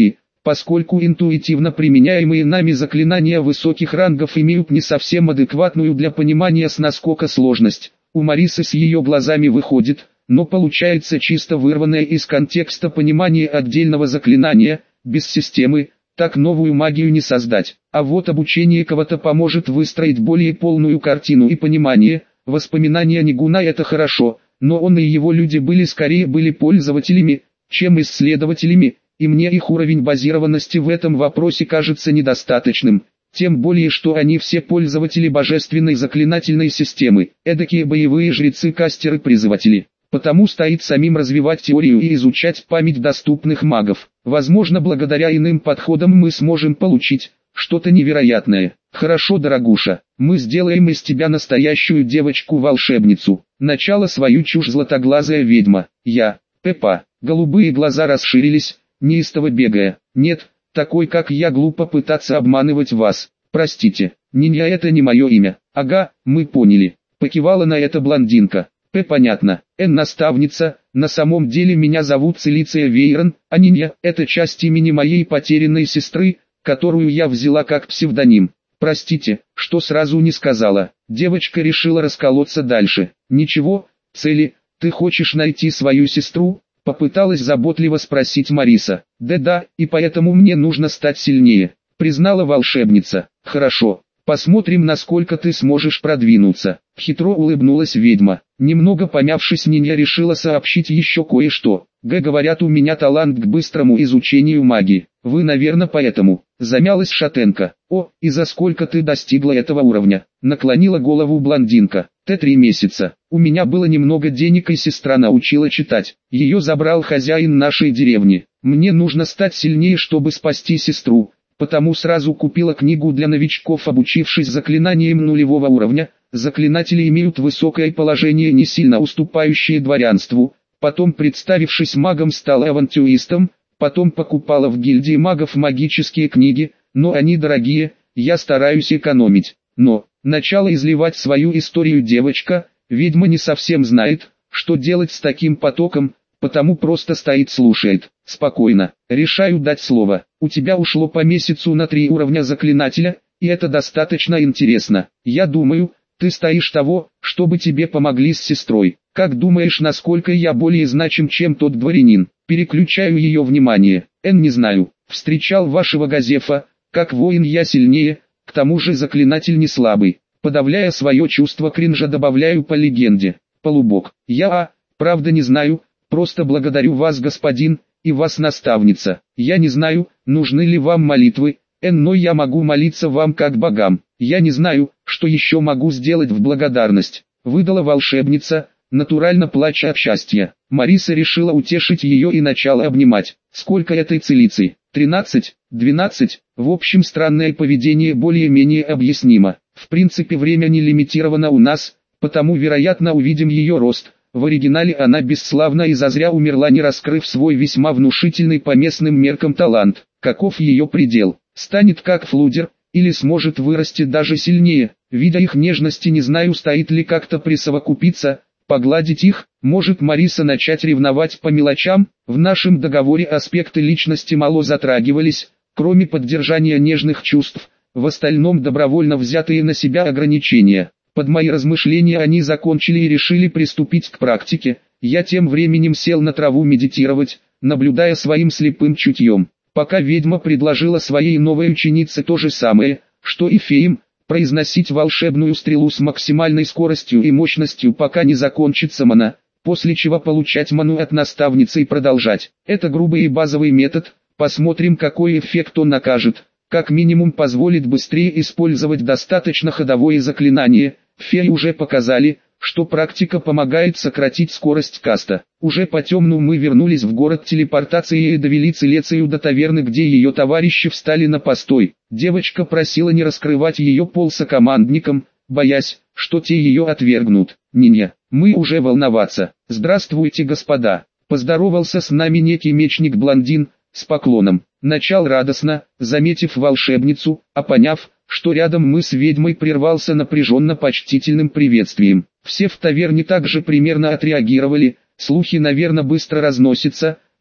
поскольку интуитивно применяемые нами заклинания высоких рангов имеют не совсем адекватную для понимания с наскока сложность. У Марисы с ее глазами выходит, но получается чисто вырванное из контекста понимание отдельного заклинания, без системы, так новую магию не создать. А вот обучение кого-то поможет выстроить более полную картину и понимание. Воспоминания Нигуна — это хорошо, но он и его люди были скорее были пользователями, чем исследователями, и мне их уровень базированности в этом вопросе кажется недостаточным. Тем более, что они все пользователи божественной заклинательной системы, эдакие боевые жрецы-кастеры-призыватели. Потому стоит самим развивать теорию и изучать память доступных магов. Возможно, благодаря иным подходам мы сможем получить что-то невероятное. Хорошо, дорогуша, мы сделаем из тебя настоящую девочку-волшебницу. Начало свою чушь златоглазая ведьма. Я, Пеппа. Голубые глаза расширились, неистово бегая. Нет, такой как я глупо пытаться обманывать вас. Простите, Нинья — это не мое имя. Ага, мы поняли. Покивала на это блондинка. П. Понятно. Н. Наставница, на самом деле меня зовут Целиция Вейрон, а Нинья — это часть имени моей потерянной сестры, которую я взяла как псевдоним. Простите, что сразу не сказала. Девочка решила расколоться дальше. Ничего, Цели, ты хочешь найти свою сестру? Попыталась заботливо спросить Мариса. Да-да, и поэтому мне нужно стать сильнее, признала волшебница. Хорошо. Посмотрим, насколько ты сможешь продвинуться. Хитро улыбнулась ведьма. Немного помявшись, Нинья решила сообщить еще кое-что. Г. Говорят, у меня талант к быстрому изучению магии. Вы, наверное, поэтому. Замялась шатенка. О, и за сколько ты достигла этого уровня? Наклонила голову блондинка. Т. Три месяца. У меня было немного денег, и сестра научила читать. Ее забрал хозяин нашей деревни. Мне нужно стать сильнее, чтобы спасти сестру. Потому сразу купила книгу для новичков, обучившись заклинаниям нулевого уровня. Заклинатели имеют высокое положение, не сильно уступающее дворянству. Потом, представившись магом, стала авантюристом. Потом покупала в гильдии магов магические книги, но они дорогие, я стараюсь экономить. Но, начала изливать свою историю девочка, ведьма не совсем знает, что делать с таким потоком, потому просто стоит слушает. Спокойно, решаю дать слово. У тебя ушло по месяцу на три уровня заклинателя, и это достаточно интересно. Я думаю, ты стоишь того, чтобы тебе помогли с сестрой. Как думаешь, насколько я более значим, чем тот дворянин? Переключаю ее внимание. Н. Не знаю. Встречал вашего Газефа. Как воин я сильнее, к тому же заклинатель не слабый. Подавляя свое чувство кринжа, добавляю по легенде. Полубог. Я, а, правда не знаю, просто благодарю вас, господин, и вас, наставница. Я не знаю, нужны ли вам молитвы, Н, но я могу молиться вам как богам. Я не знаю, что еще могу сделать в благодарность. Выдала волшебница, натурально плача от счастья. Мариса решила утешить ее и начала обнимать. Сколько этой целицы? тринадцать, двенадцать, в общем странное поведение более-менее объяснимо. В принципе время не лимитировано у нас, потому вероятно увидим ее рост. В оригинале она бесславно и зазря умерла, не раскрыв свой весьма внушительный по местным меркам талант. Каков ее предел? Станет как Флудер, или сможет вырасти даже сильнее? Видя их нежности, не знаю, стоит ли как-то присовокупиться, погладить их. Может Мариса начать ревновать по мелочам? В нашем договоре аспекты личности мало затрагивались, кроме поддержания нежных чувств, в остальном добровольно взятые на себя ограничения. Под мои размышления они закончили и решили приступить к практике. Я тем временем сел на траву медитировать, наблюдая своим слепым чутьем. Пока ведьма предложила своей новой ученице то же самое, что и феям, произносить волшебную стрелу с максимальной скоростью и мощностью, пока не закончится мана, после чего получать ману от наставницы и продолжать. Это грубый и базовый метод, посмотрим, какой эффект он окажет. Как минимум позволит быстрее использовать достаточно ходовое заклинание. Феи уже показали, что практика помогает сократить скорость каста. Уже по темну мы вернулись в город телепортации и довели Целецию до таверны, где ее товарищи встали на постой. Девочка просила не раскрывать ее пол сокомандникам, боясь, что те ее отвергнут. Нинья, мы уже волноваться. Здравствуйте, господа. Поздоровался с нами некий мечник-блондин, с поклоном. Начал радостно, заметив волшебницу, а поняв, что рядом мы с ведьмой, прервался напряженно-почтительным приветствием. Все в таверне также примерно отреагировали, слухи, наверное, быстро разносятся,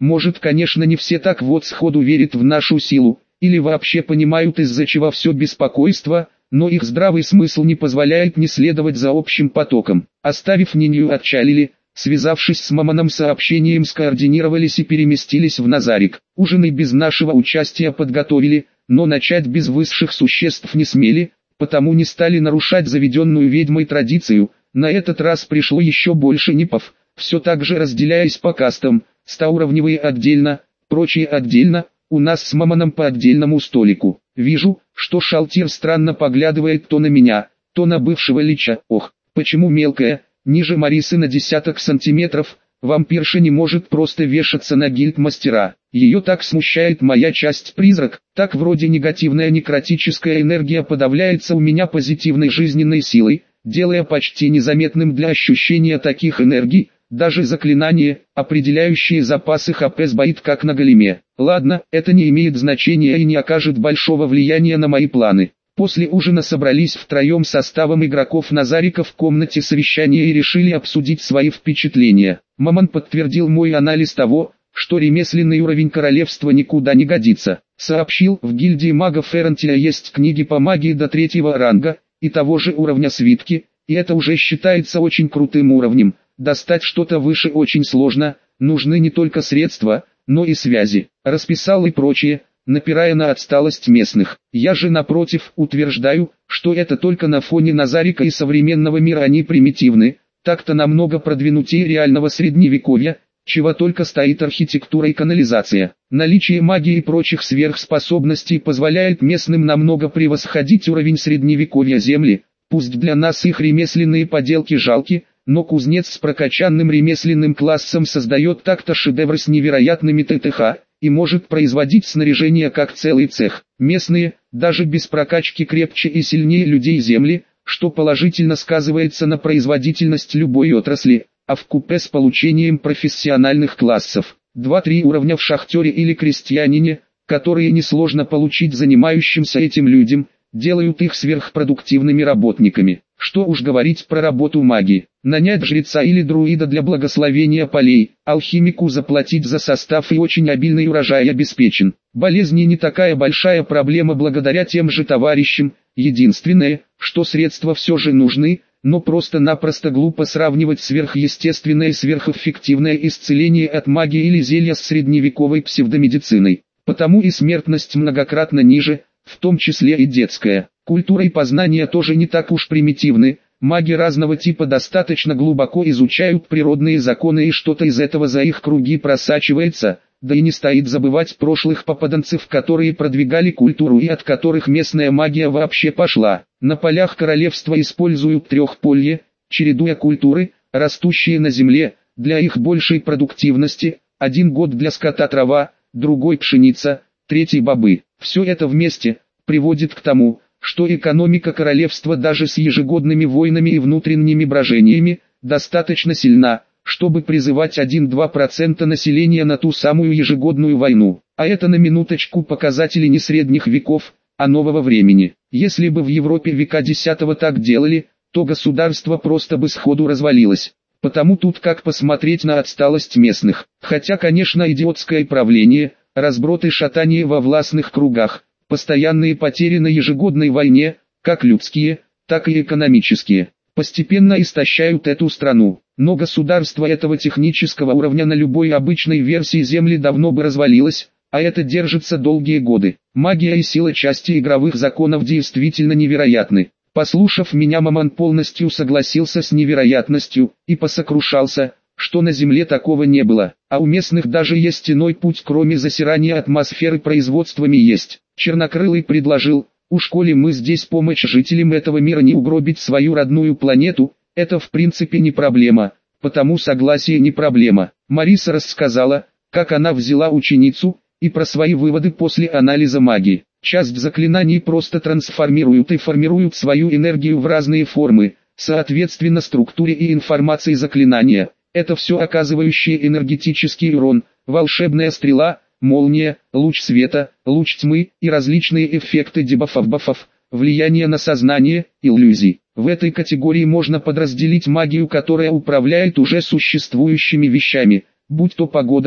Может, конечно, не все так вот сходу верят в нашу силу, или вообще понимают, из-за чего все беспокойство, но их здравый смысл не позволяет не следовать за общим потоком. Оставив Нинью, отчалили, связавшись с Мамоном, сообщением скоординировались и переместились в Назарик. Ужин и без нашего участия подготовили, но начать без высших существ не смели, потому не стали нарушать заведенную ведьмой традицию. На этот раз пришло еще больше нипов, все так же разделяясь по кастам, стауровневые отдельно, прочие отдельно, у нас с Мамоном по отдельному столику. Вижу, что Шалтир странно поглядывает то на меня, то на бывшего лича. Ох, почему мелкая, ниже Марисы на десяток сантиметров, вампирша не может просто вешаться на гильдмастера. Ее так смущает моя часть призрак, так вроде негативная некротическая энергия подавляется у меня позитивной жизненной силой, делая почти незаметным для ощущения таких энергий, даже заклинание, определяющее запасы ХП, сбоит как на големе. Ладно, это не имеет значения и не окажет большого влияния на мои планы. После ужина собрались втроем составом игроков Назарика в комнате совещания и решили обсудить свои впечатления. Мамон подтвердил мой анализ того, что ремесленный уровень королевства никуда не годится. Сообщил, в гильдии магов Эрантия есть книги по магии до третьего ранга, и того же уровня свитки, и это уже считается очень крутым уровнем. Достать что-то выше очень сложно, нужны не только средства, но и связи. Расписал и прочее, напирая на отсталость местных. Я же напротив утверждаю, что это только на фоне Назарика и современного мира они примитивны, так-то намного продвинутее реального средневековья, чего только стоит архитектура и канализация. Наличие магии и прочих сверхспособностей позволяет местным намного превосходить уровень средневековья земли, пусть для нас их ремесленные поделки жалки, но кузнец с прокачанным ремесленным классом создает так-то шедевры с невероятными ТТХ, и может производить снаряжение как целый цех. Местные, даже без прокачки, крепче и сильнее людей земли, что положительно сказывается на производительность любой отрасли, а вкупе с получением профессиональных классов. два-три уровня в шахтере или крестьянине, которые несложно получить занимающимся этим людям, делают их сверхпродуктивными работниками. Что уж говорить про работу магии. Нанять жреца или друида для благословения полей, алхимику заплатить за состав и очень обильный урожай обеспечен. Болезни не такая большая проблема благодаря тем же товарищам, единственное, что средства все же нужны, но просто-напросто глупо сравнивать сверхъестественное и сверхэффективное исцеление от магии или зелья с средневековой псевдомедициной. Потому и смертность многократно ниже, в том числе и детская. Культура и познание тоже не так уж примитивны, маги разного типа достаточно глубоко изучают природные законы и что-то из этого за их круги просачивается, да и не стоит забывать прошлых попаданцев, которые продвигали культуру и от которых местная магия вообще пошла. На полях королевства используют трехполье, чередуя культуры, растущие на земле, для их большей продуктивности, один год для скота трава, другой пшеница, третий бобы. Все это вместе приводит к тому, что экономика королевства даже с ежегодными войнами и внутренними брожениями достаточно сильна, чтобы призывать один-два процента населения на ту самую ежегодную войну. А это на минуточку показатели не средних веков, а нового времени. Если бы в Европе века десятого так делали, то государство просто бы сходу развалилось. Потому тут как посмотреть на отсталость местных. Хотя, конечно, идиотское правление, разброд и шатание во властных кругах, постоянные потери на ежегодной войне, как людские, так и экономические, постепенно истощают эту страну. Но государство этого технического уровня на любой обычной версии земли давно бы развалилось, а это держится долгие годы. Магия и сила части игровых законов действительно невероятны. Послушав меня, Мамон полностью согласился с невероятностью и посокрушался, что на земле такого не было, а у местных даже есть иной путь, кроме засирания атмосферы производствами есть. Чернокрылый предложил, уж коли мы здесь помочь жителям этого мира не угробить свою родную планету, это в принципе не проблема, потому согласие не проблема. Мариса рассказала, как она взяла ученицу, и про свои выводы после анализа магии. Часть заклинаний просто трансформируют и формируют свою энергию в разные формы, соответственно структуре и информации заклинания. Это все оказывающие энергетический урон, волшебная стрела, молния, луч света, луч тьмы и различные эффекты дебафов-бафов, влияние на сознание, иллюзий. В этой категории можно подразделить магию, которая управляет уже существующими вещами, будь то погода,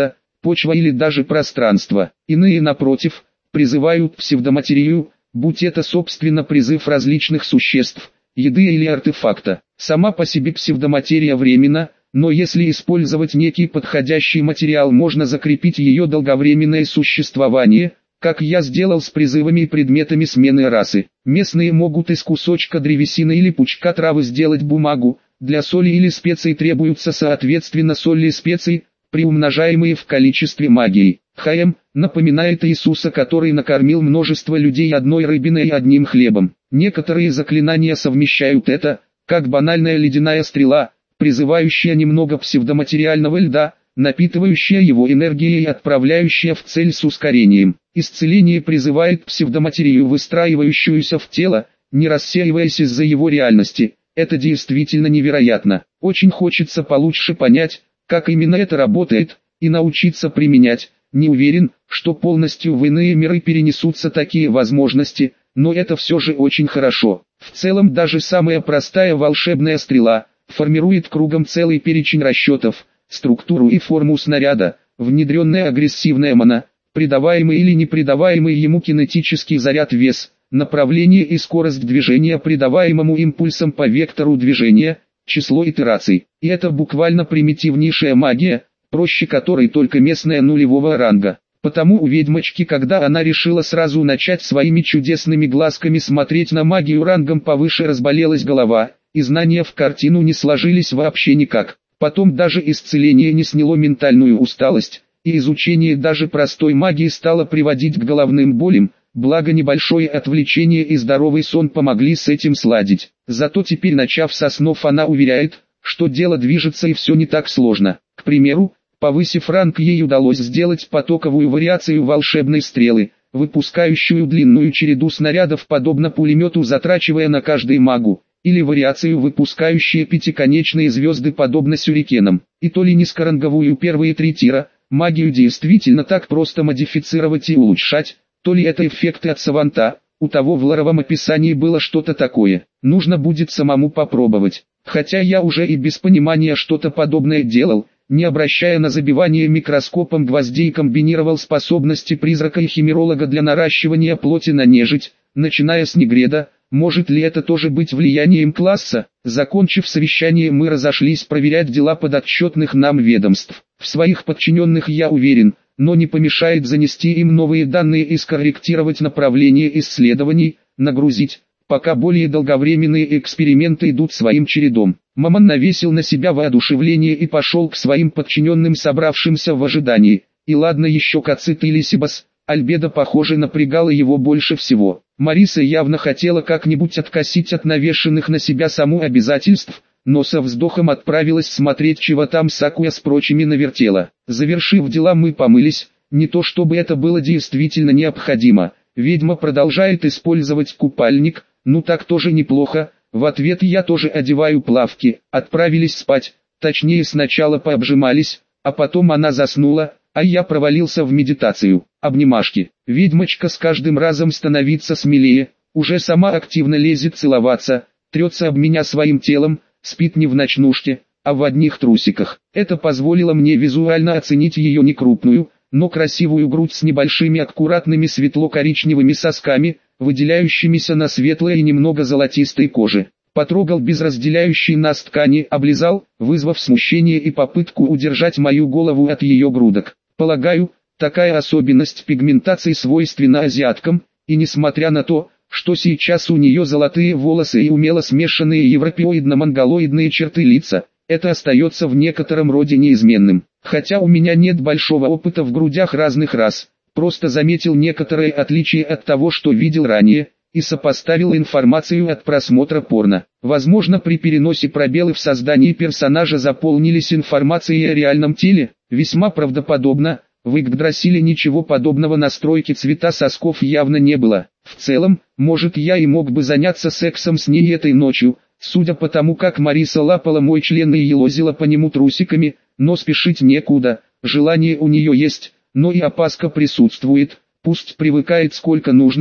почва или даже пространство. Иные, напротив, призывают псевдоматерию, будь это собственно призыв различных существ, еды или артефакта. Сама по себе псевдоматерия временна, но если использовать некий подходящий материал, можно закрепить ее долговременное существование, как я сделал с призывами и предметами смены расы. Местные могут из кусочка древесины или пучка травы сделать бумагу, для соли или специй требуются соответственно соль и специи, приумножаемые в количестве магии. Хаим напоминает Иисуса, который накормил множество людей одной рыбиной и одним хлебом. Некоторые заклинания совмещают это, как банальная ледяная стрела, призывающая немного псевдоматериального льда, напитывающая его энергией и отправляющая в цель с ускорением. Исцеление призывает псевдоматерию, выстраивающуюся в тело, не рассеиваясь из-за его реальности. Это действительно невероятно. Очень хочется получше понять, как именно это работает, и научиться применять. Не уверен, что полностью в иные миры перенесутся такие возможности, но это все же очень хорошо. В целом даже самая простая волшебная стрела формирует кругом целый перечень расчетов, структуру и форму снаряда, внедренная агрессивная мана, придаваемый или не придаваемый ему кинетический заряд, вес, направление и скорость движения придаваемому импульсом по вектору движения, число итераций. И это буквально примитивнейшая магия, проще которой только местная нулевого ранга. Потому у ведьмочки, когда она решила сразу начать своими чудесными глазками смотреть на магию рангом повыше, разболелась голова, и знания в картину не сложились вообще никак. Потом даже исцеление не сняло ментальную усталость, и изучение даже простой магии стало приводить к головным болям, благо небольшое отвлечение и здоровый сон помогли с этим сладить. Зато теперь, начав со снов, она уверяет, что дело движется и все не так сложно. К примеру, повысив ранг, ей удалось сделать потоковую вариацию волшебной стрелы, выпускающую длинную череду снарядов подобно пулемету, затрачивая на каждый магу, или вариацию, выпускающую пятиконечные звезды подобно сюрикенам. И то ли низкоранговую первые три тира, магию действительно так просто модифицировать и улучшать, то ли это эффекты от Саванта, у того в лоровом описании было что-то такое. Нужно будет самому попробовать. Хотя я уже и без понимания что-то подобное делал, не обращая на забивание микроскопом гвоздей, комбинировал способности призрака и химеролога для наращивания плоти на нежить, начиная с негреда. Может ли это тоже быть влиянием класса? Закончив совещание, мы разошлись проверять дела подотчетных нам ведомств. В своих подчиненных я уверен, но не помешает занести им новые данные и скорректировать направление исследований, нагрузить, пока более долговременные эксперименты идут своим чередом. Мамон навесил на себя воодушевление и пошел к своим подчиненным, собравшимся в ожидании. И ладно еще Кацит или Сибас, Альбеда, похоже, напрягала его больше всего. Мариса явно хотела как-нибудь откосить от навешенных на себя саму обязательств, но со вздохом отправилась смотреть, чего там Сакуя с прочими навертела. Завершив дела, мы помылись, не то чтобы это было действительно необходимо. Ведьма продолжает использовать купальник, ну так тоже неплохо. В ответ я тоже одеваю плавки. Отправились спать, точнее сначала пообжимались, а потом она заснула, а я провалился в медитацию. Обнимашки. Ведьмочка с каждым разом становится смелее, уже сама активно лезет целоваться, трется об меня своим телом, спит не в ночнушке, а в одних трусиках. Это позволило мне визуально оценить ее некрупную, но красивую грудь с небольшими аккуратными светло-коричневыми сосками, выделяющимися на светлой и немного золотистой коже. Потрогал без разделяющей нас ткани, облизал, вызвав смущение и попытку удержать мою голову от ее грудок. Полагаю, такая особенность пигментации свойственна азиаткам, и несмотря на то, что сейчас у нее золотые волосы и умело смешанные европеоидно-монголоидные черты лица, это остается в некотором роде неизменным. Хотя у меня нет большого опыта в грудях разных рас, просто заметил некоторые отличия от того, что видел ранее, и сопоставил информацию от просмотра порно. Возможно, при переносе пробелы в создании персонажа заполнились информацией о реальном теле, весьма правдоподобно. В Игдрасиле ничего подобного, настройки цвета сосков явно не было. В целом, может, я и мог бы заняться сексом с ней этой ночью, судя по тому, как Мариса лапала мой член и елозила по нему трусиками, но спешить некуда, желание у нее есть, но и опаска присутствует, пусть привыкает сколько нужно.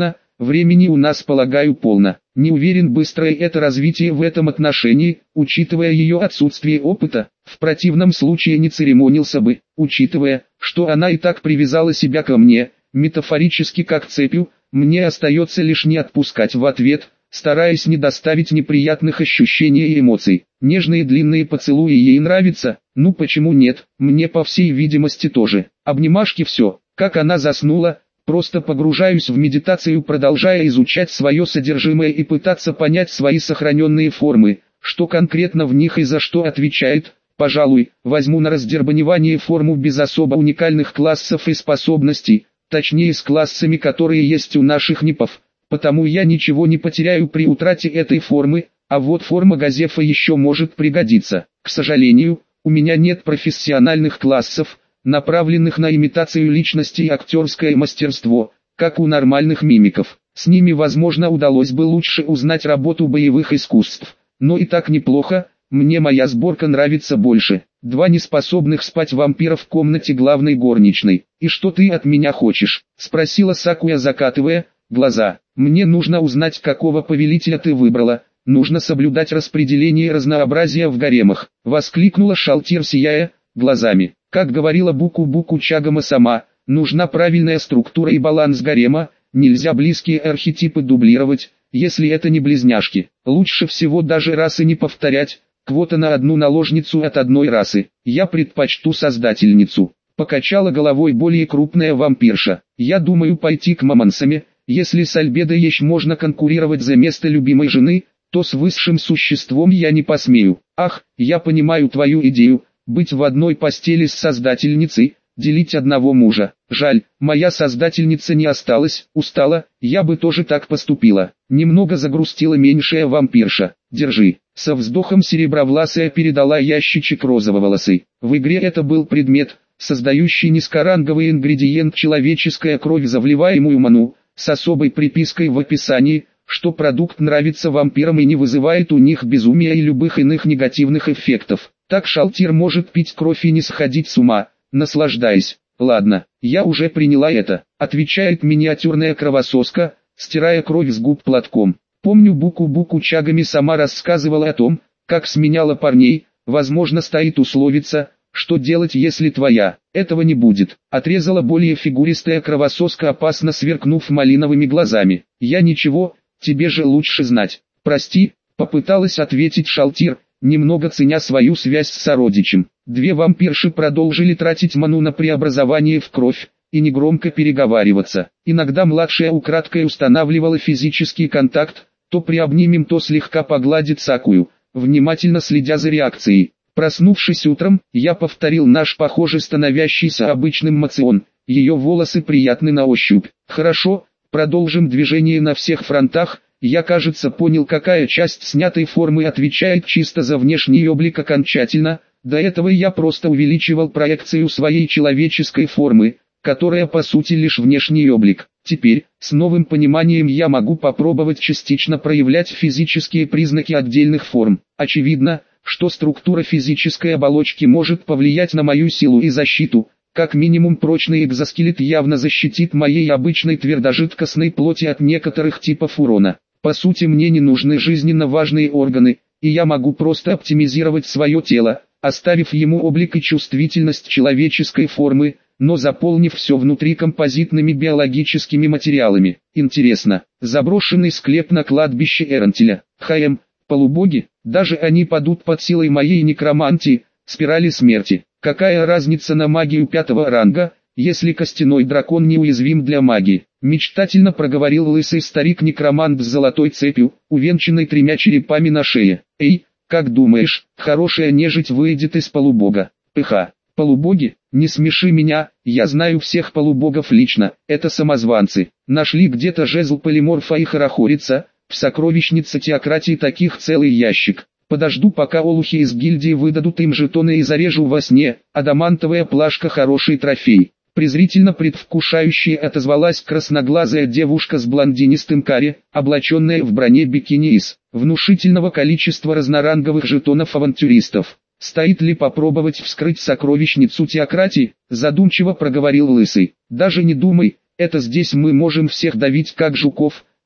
Времени у нас, полагаю, полно. Не уверен, быстрое это развитие в этом отношении, учитывая ее отсутствие опыта. В противном случае не церемонился бы, учитывая, что она и так привязала себя ко мне, метафорически как цепью. Мне остается лишь не отпускать в ответ, стараясь не доставить неприятных ощущений и эмоций. Нежные длинные поцелуи ей нравятся, ну почему нет, мне по всей видимости тоже. Обнимашки все, как она заснула, просто погружаюсь в медитацию, продолжая изучать свое содержимое и пытаться понять свои сохраненные формы, что конкретно в них и за что отвечает. Пожалуй, возьму на раздербанивание форму без особо уникальных классов и способностей, точнее с классами, которые есть у наших НИПов, потому я ничего не потеряю при утрате этой формы, а вот форма Газефа еще может пригодиться. К сожалению, у меня нет профессиональных классов, направленных на имитацию личности и актерское мастерство, как у нормальных мимиков. С ними, возможно, удалось бы лучше узнать работу боевых искусств, но и так неплохо. Мне моя сборка нравится больше. Два неспособных спать вампира в комнате главной горничной. «И что ты от меня хочешь?» — спросила Сакуя, закатывая глаза. «Мне нужно узнать, какого повелителя ты выбрала. Нужно соблюдать распределение и разнообразие в гаремах», — воскликнула Шалтир, сияя глазами. Как говорила Буку-Буку Чагама сама, нужна правильная структура и баланс гарема, нельзя близкие архетипы дублировать, если это не близняшки. Лучше всего даже расы не повторять. Квота на одну наложницу от одной расы. Я предпочту создательницу. Покачала головой более крупная вампирша. Я думаю пойти к Мамансаме. Если с Альбедо-Ещ можно конкурировать за место любимой жены, то с высшим существом я не посмею. Ах, я понимаю твою идею. Быть в одной постели с создательницей, делить одного мужа. Жаль, моя создательница не осталась, устала, я бы тоже так поступила. Немного загрустила меньшая вампирша. Держи. Со вздохом серебровласая передала ящичек розово-волосый. В игре это был предмет, создающий низкоранговый ингредиент человеческая кровь за вливаемую ману, с особой припиской в описании, что продукт нравится вампирам и не вызывает у них безумия и любых иных негативных эффектов. Так Шалтир может пить кровь и не сходить с ума, наслаждаясь. «Ладно, я уже приняла это», — отвечает миниатюрная кровососка, стирая кровь с губ платком. Помню, Буку-Буку Чагами сама рассказывала о том, как сменяла парней. Возможно, стоит условиться, что делать, если твоя. Этого не будет. Отрезала более фигуристая кровососка, опасно сверкнув малиновыми глазами. Я ничего, тебе же лучше знать. Прости, попыталась ответить Шалтир, немного ценя свою связь с сородичем. Две вампирши продолжили тратить ману на преобразование в кровь и негромко переговариваться. Иногда младшая украдкой устанавливала физический контакт, то приобнимем, то слегка погладит Сакую, внимательно следя за реакцией. Проснувшись утром, я повторил наш похоже становящийся обычным мацион. Ее волосы приятны на ощупь. Хорошо, продолжим движение на всех фронтах. Я, кажется, понял, какая часть снятой формы отвечает чисто за внешний облик окончательно. До этого я просто увеличивал проекцию своей человеческой формы, которая по сути лишь внешний облик. Теперь, с новым пониманием я могу попробовать частично проявлять физические признаки отдельных форм. Очевидно, что структура физической оболочки может повлиять на мою силу и защиту. Как минимум прочный экзоскелет явно защитит моей обычной твердожидкостной плоти от некоторых типов урона. По сути, мне не нужны жизненно важные органы, и я могу просто оптимизировать свое тело, оставив ему облик и чувствительность человеческой формы, но заполнив все внутри композитными биологическими материалами. Интересно, заброшенный склеп на кладбище Эрентеля, ХМ, полубоги, даже они падут под силой моей некромантии, спирали смерти. Какая разница на магию пятого ранга, если костяной дракон неуязвим для магии? Мечтательно проговорил лысый старик-некромант с золотой цепью, увенчанной тремя черепами на шее. Эй, как думаешь, хорошая нежить выйдет из полубога? Пыха. Полубоги? Не смеши меня, я знаю всех полубогов лично, это самозванцы. Нашли где-то жезл полиморфа и хорохорица, в сокровищнице теократии таких целый ящик. Подожду, пока олухи из гильдии выдадут им жетоны, и зарежу во сне. Адамантовая плашка — хороший трофей. Презрительно предвкушающе отозвалась красноглазая девушка с блондинистым каре, облаченная в броне бикини из внушительного количества разноранговых жетонов авантюристов. «Стоит ли попробовать вскрыть сокровищницу теократии?» — задумчиво проговорил лысый. «Даже не думай, это здесь мы можем всех давить как жуков,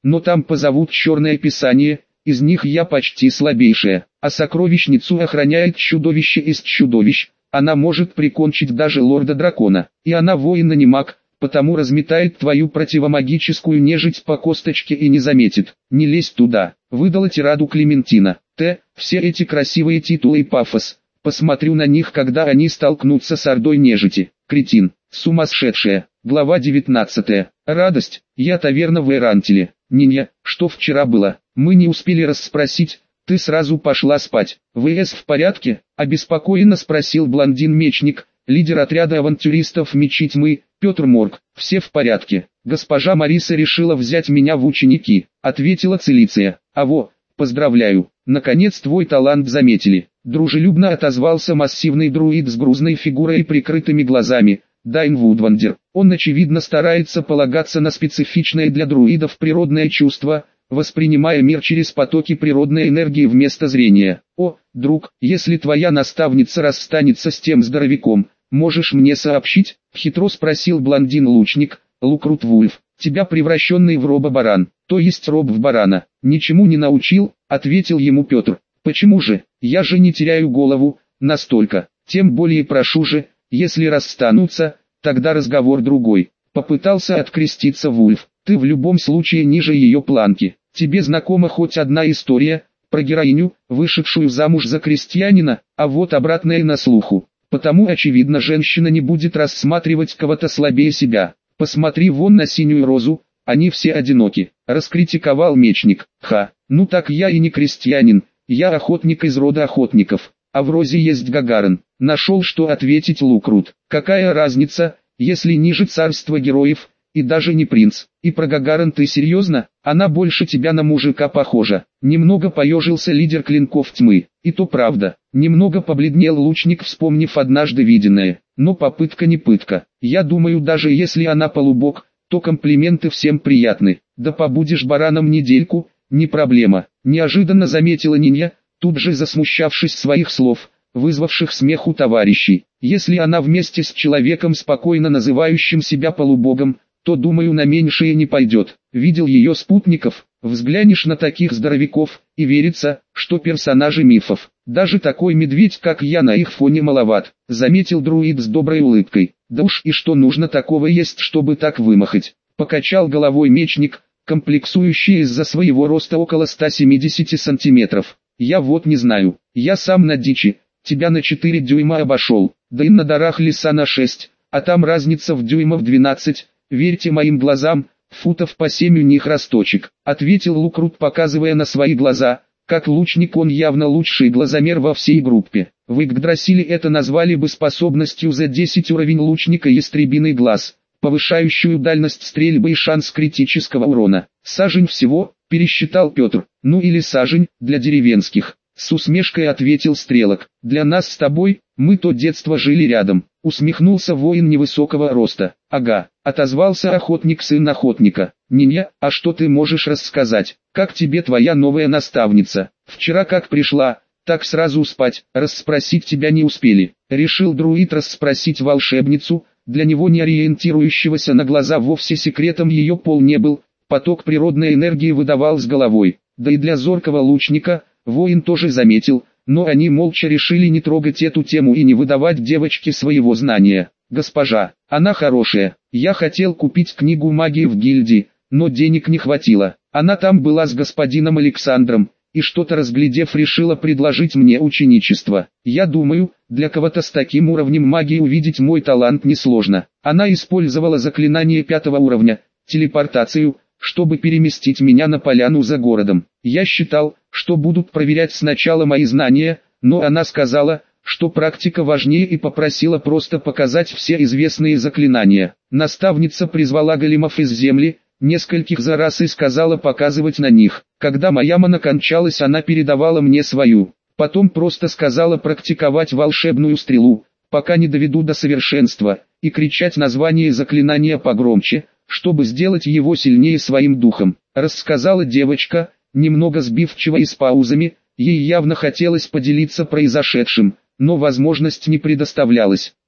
но там позовут черное писание, из них я почти слабейшая, а сокровищницу охраняет чудовище из чудовищ, она может прикончить даже лорда-дракона, и она воин, а не маг, потому разметает твою противомагическую нежить по косточке и не заметит. Не лезь туда, выдала тираду Клементина. Т. Все эти красивые титулы и пафос. Посмотрю на них, когда они столкнутся с ордой нежити. Кретин, сумасшедшая. Глава девятнадцатая. Радость. Я таверна в Эрантеле. Нинья, что вчера было? Мы не успели расспросить. Ты сразу пошла спать. ВС в порядке? Обеспокоенно спросил блондин-мечник, лидер отряда авантюристов мечи тьмы, Петр Морг. Все в порядке. Госпожа Мариса решила взять меня в ученики, ответила Целиция. Аво, поздравляю, наконец твой талант заметили. Дружелюбно отозвался массивный друид с грузной фигурой и прикрытыми глазами, Дайн Вудвандер. Он очевидно старается полагаться на специфичное для друидов природное чувство, воспринимая мир через потоки природной энергии вместо зрения. О, друг, если твоя наставница расстанется с тем здоровяком, можешь мне сообщить? Хитро спросил блондин-лучник, Лукрут Вульф. Тебя превращенный в роба-баран, то есть роб в барана, ничему не научил, ответил ему Петр. Почему же, я же не теряю голову, настолько, тем более прошу же, если расстанутся, тогда разговор другой. Попытался откреститься Вульф. Ты в любом случае ниже ее планки. Тебе знакома хоть одна история про героиню, вышедшую замуж за крестьянина, а вот обратное на слуху. Потому очевидно, женщина не будет рассматривать кого-то слабее себя. Посмотри вон на синюю розу, они все одиноки. Раскритиковал мечник. Ха, ну так я и не крестьянин, я охотник из рода охотников. А в розе есть Гагарин. Нашел что ответить Лукрут. Какая разница, если ниже царства героев, и даже не принц. И про Гагарин ты серьезно? Она больше тебя на мужика похожа. Немного поежился лидер клинков тьмы. И то правда. Немного побледнел лучник, вспомнив однажды виденное. Но попытка не пытка. Я думаю, даже если она полубог, то комплименты всем приятны. Да побудешь бараном недельку, не проблема. Неожиданно заметила Нинья, тут же засмущавшись своих слов, вызвавших смех у товарищей. Если она вместе с человеком, спокойно называющим себя полубогом, то, думаю, на меньшее не пойдет. Видел ее спутников, взглянешь на таких здоровяков, и верится, что персонажи мифов. Даже такой медведь, как я, на их фоне маловат, заметил друид с доброй улыбкой. Да уж, и что нужно такого есть, чтобы так вымахать? Покачал головой мечник, комплексующий из-за своего роста около ста семидесяти сантиметров. Я вот не знаю, я сам на дичи, тебя на четыре дюйма обошел, да и на дарах леса на шесть, а там разница в дюймов двенадцать. Верьте моим глазам, футов по семь у них росточек, ответил Лукрут, показывая на свои глаза. Как лучник он явно лучший глазомер во всей группе. В Игдрасиле это назвали бы способностью за десять уровень лучника ястребиный глаз, повышающую дальность стрельбы и шанс критического урона. Сажень всего, пересчитал Петр, ну или сажень, для деревенских. С усмешкой ответил Стрелок. Для нас с тобой, мы то детство жили рядом. Усмехнулся воин невысокого роста. Ага, отозвался охотник, сын охотника. Нинья, а что ты можешь рассказать? Как тебе твоя новая наставница? Вчера как пришла, так сразу спать, расспросить тебя не успели. Решил друид расспросить волшебницу, для него не ориентирующегося на глаза вовсе секретом ее пол не был, поток природной энергии выдавал с головой. Да и для зоркого лучника, воин тоже заметил, но они молча решили не трогать эту тему и не выдавать девочке своего знания. Госпожа, она хорошая, я хотел купить книгу магии в гильдии, но денег не хватило. Она там была с господином Александром, и что-то разглядев решила предложить мне ученичество. Я думаю, для кого-то с таким уровнем магии увидеть мой талант несложно. Она использовала заклинание пятого уровня, телепортацию, чтобы переместить меня на поляну за городом. Я считал, что будут проверять сначала мои знания, но она сказала, что практика важнее, и попросила просто показать все известные заклинания. Наставница призвала големов из земли, нескольких за раз, и сказала показывать на них. Когда моя мана кончалась, она передавала мне свою. Потом просто сказала практиковать волшебную стрелу, пока не доведу до совершенства, и кричать название заклинания погромче, чтобы сделать его сильнее своим духом. Рассказала девочка, немного сбивчиво и с паузами, ей явно хотелось поделиться произошедшим, но возможность не предоставлялась.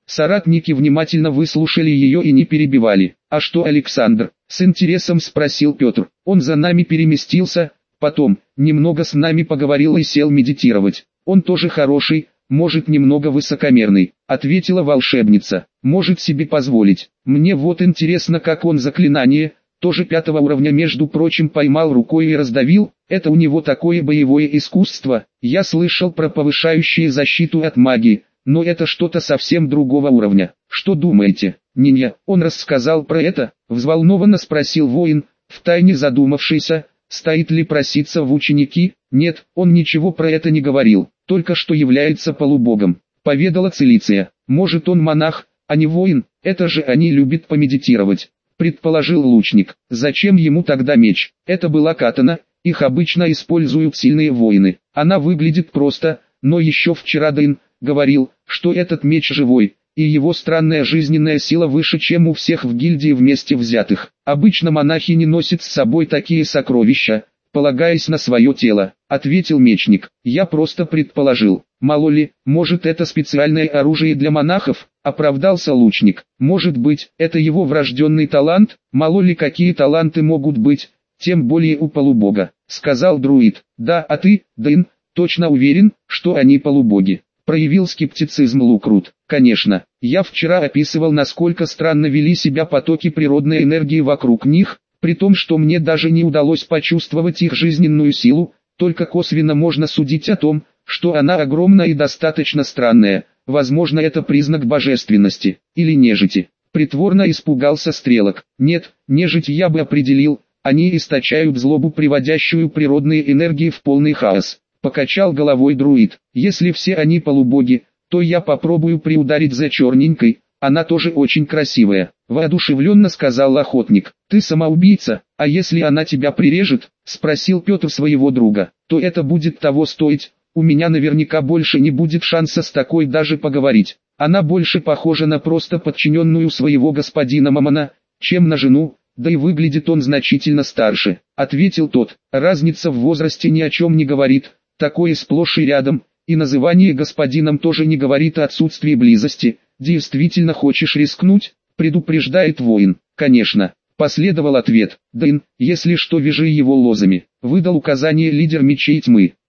Соратники внимательно выслушали ее и не перебивали. «А что Александр?» — с интересом спросил Петр. «Он за нами переместился, потом, немного с нами поговорил и сел медитировать. Он тоже хороший, может немного высокомерный», — ответила волшебница. «Может себе позволить. Мне вот интересно, как он заклинание, тоже пятого уровня между прочим, поймал рукой и раздавил. Это у него такое боевое искусство. Я слышал про повышающую защиту от магии, но это что-то совсем другого уровня. Что думаете, Ниня?» «Он рассказал про это?» — взволнованно спросил воин, втайне задумавшийся, стоит ли проситься в ученики. «Нет, он ничего про это не говорил, только что является полубогом», — поведала Целиция. «Может, он монах, а не воин? Это же они любят помедитировать», — предположил лучник. «Зачем ему тогда меч? Это была катана, их обычно используют сильные воины. Она выглядит просто, но еще вчера Дэйн говорил, что этот меч живой, и его странная жизненная сила выше, чем у всех в гильдии вместе взятых. Обычно монахи не носят с собой такие сокровища, полагаясь на свое тело», — ответил мечник. «Я просто предположил, мало ли, может это специальное оружие для монахов», — оправдался лучник. «Может быть, это его врожденный талант, мало ли какие таланты могут быть, тем более у полубога», — сказал друид. «Да, а ты, Дэйн, точно уверен, что они полубоги?» — проявил скептицизм Лукрут. «Конечно, я вчера описывал, насколько странно вели себя потоки природной энергии вокруг них, при том, что мне даже не удалось почувствовать их жизненную силу, только косвенно можно судить о том, что она огромна и достаточно странная. Возможно, это признак божественности, или нежити». Притворно испугался Стрелок. «Нет, нежить я бы определил, они источают злобу, приводящую природные энергии в полный хаос», — покачал головой друид. «Если все они полубоги, то я попробую приударить за черненькой, она тоже очень красивая», — воодушевленно сказал охотник. «Ты самоубийца, а если она тебя прирежет?» — спросил Петр своего друга. «То это будет того стоить, у меня наверняка больше не будет шанса с такой даже поговорить. Она больше похожа на просто подчиненную своего господина Мамона, чем на жену, да и выглядит он значительно старше», — ответил тот. «Разница в возрасте ни о чем не говорит, такое сплошь и рядом, и называние господином тоже не говорит о отсутствии близости. Действительно хочешь рискнуть?» — предупреждает воин. «Конечно», — последовал ответ. «Дэйн, если что, вяжи его лозами», — выдал указание лидер мечей тьмы.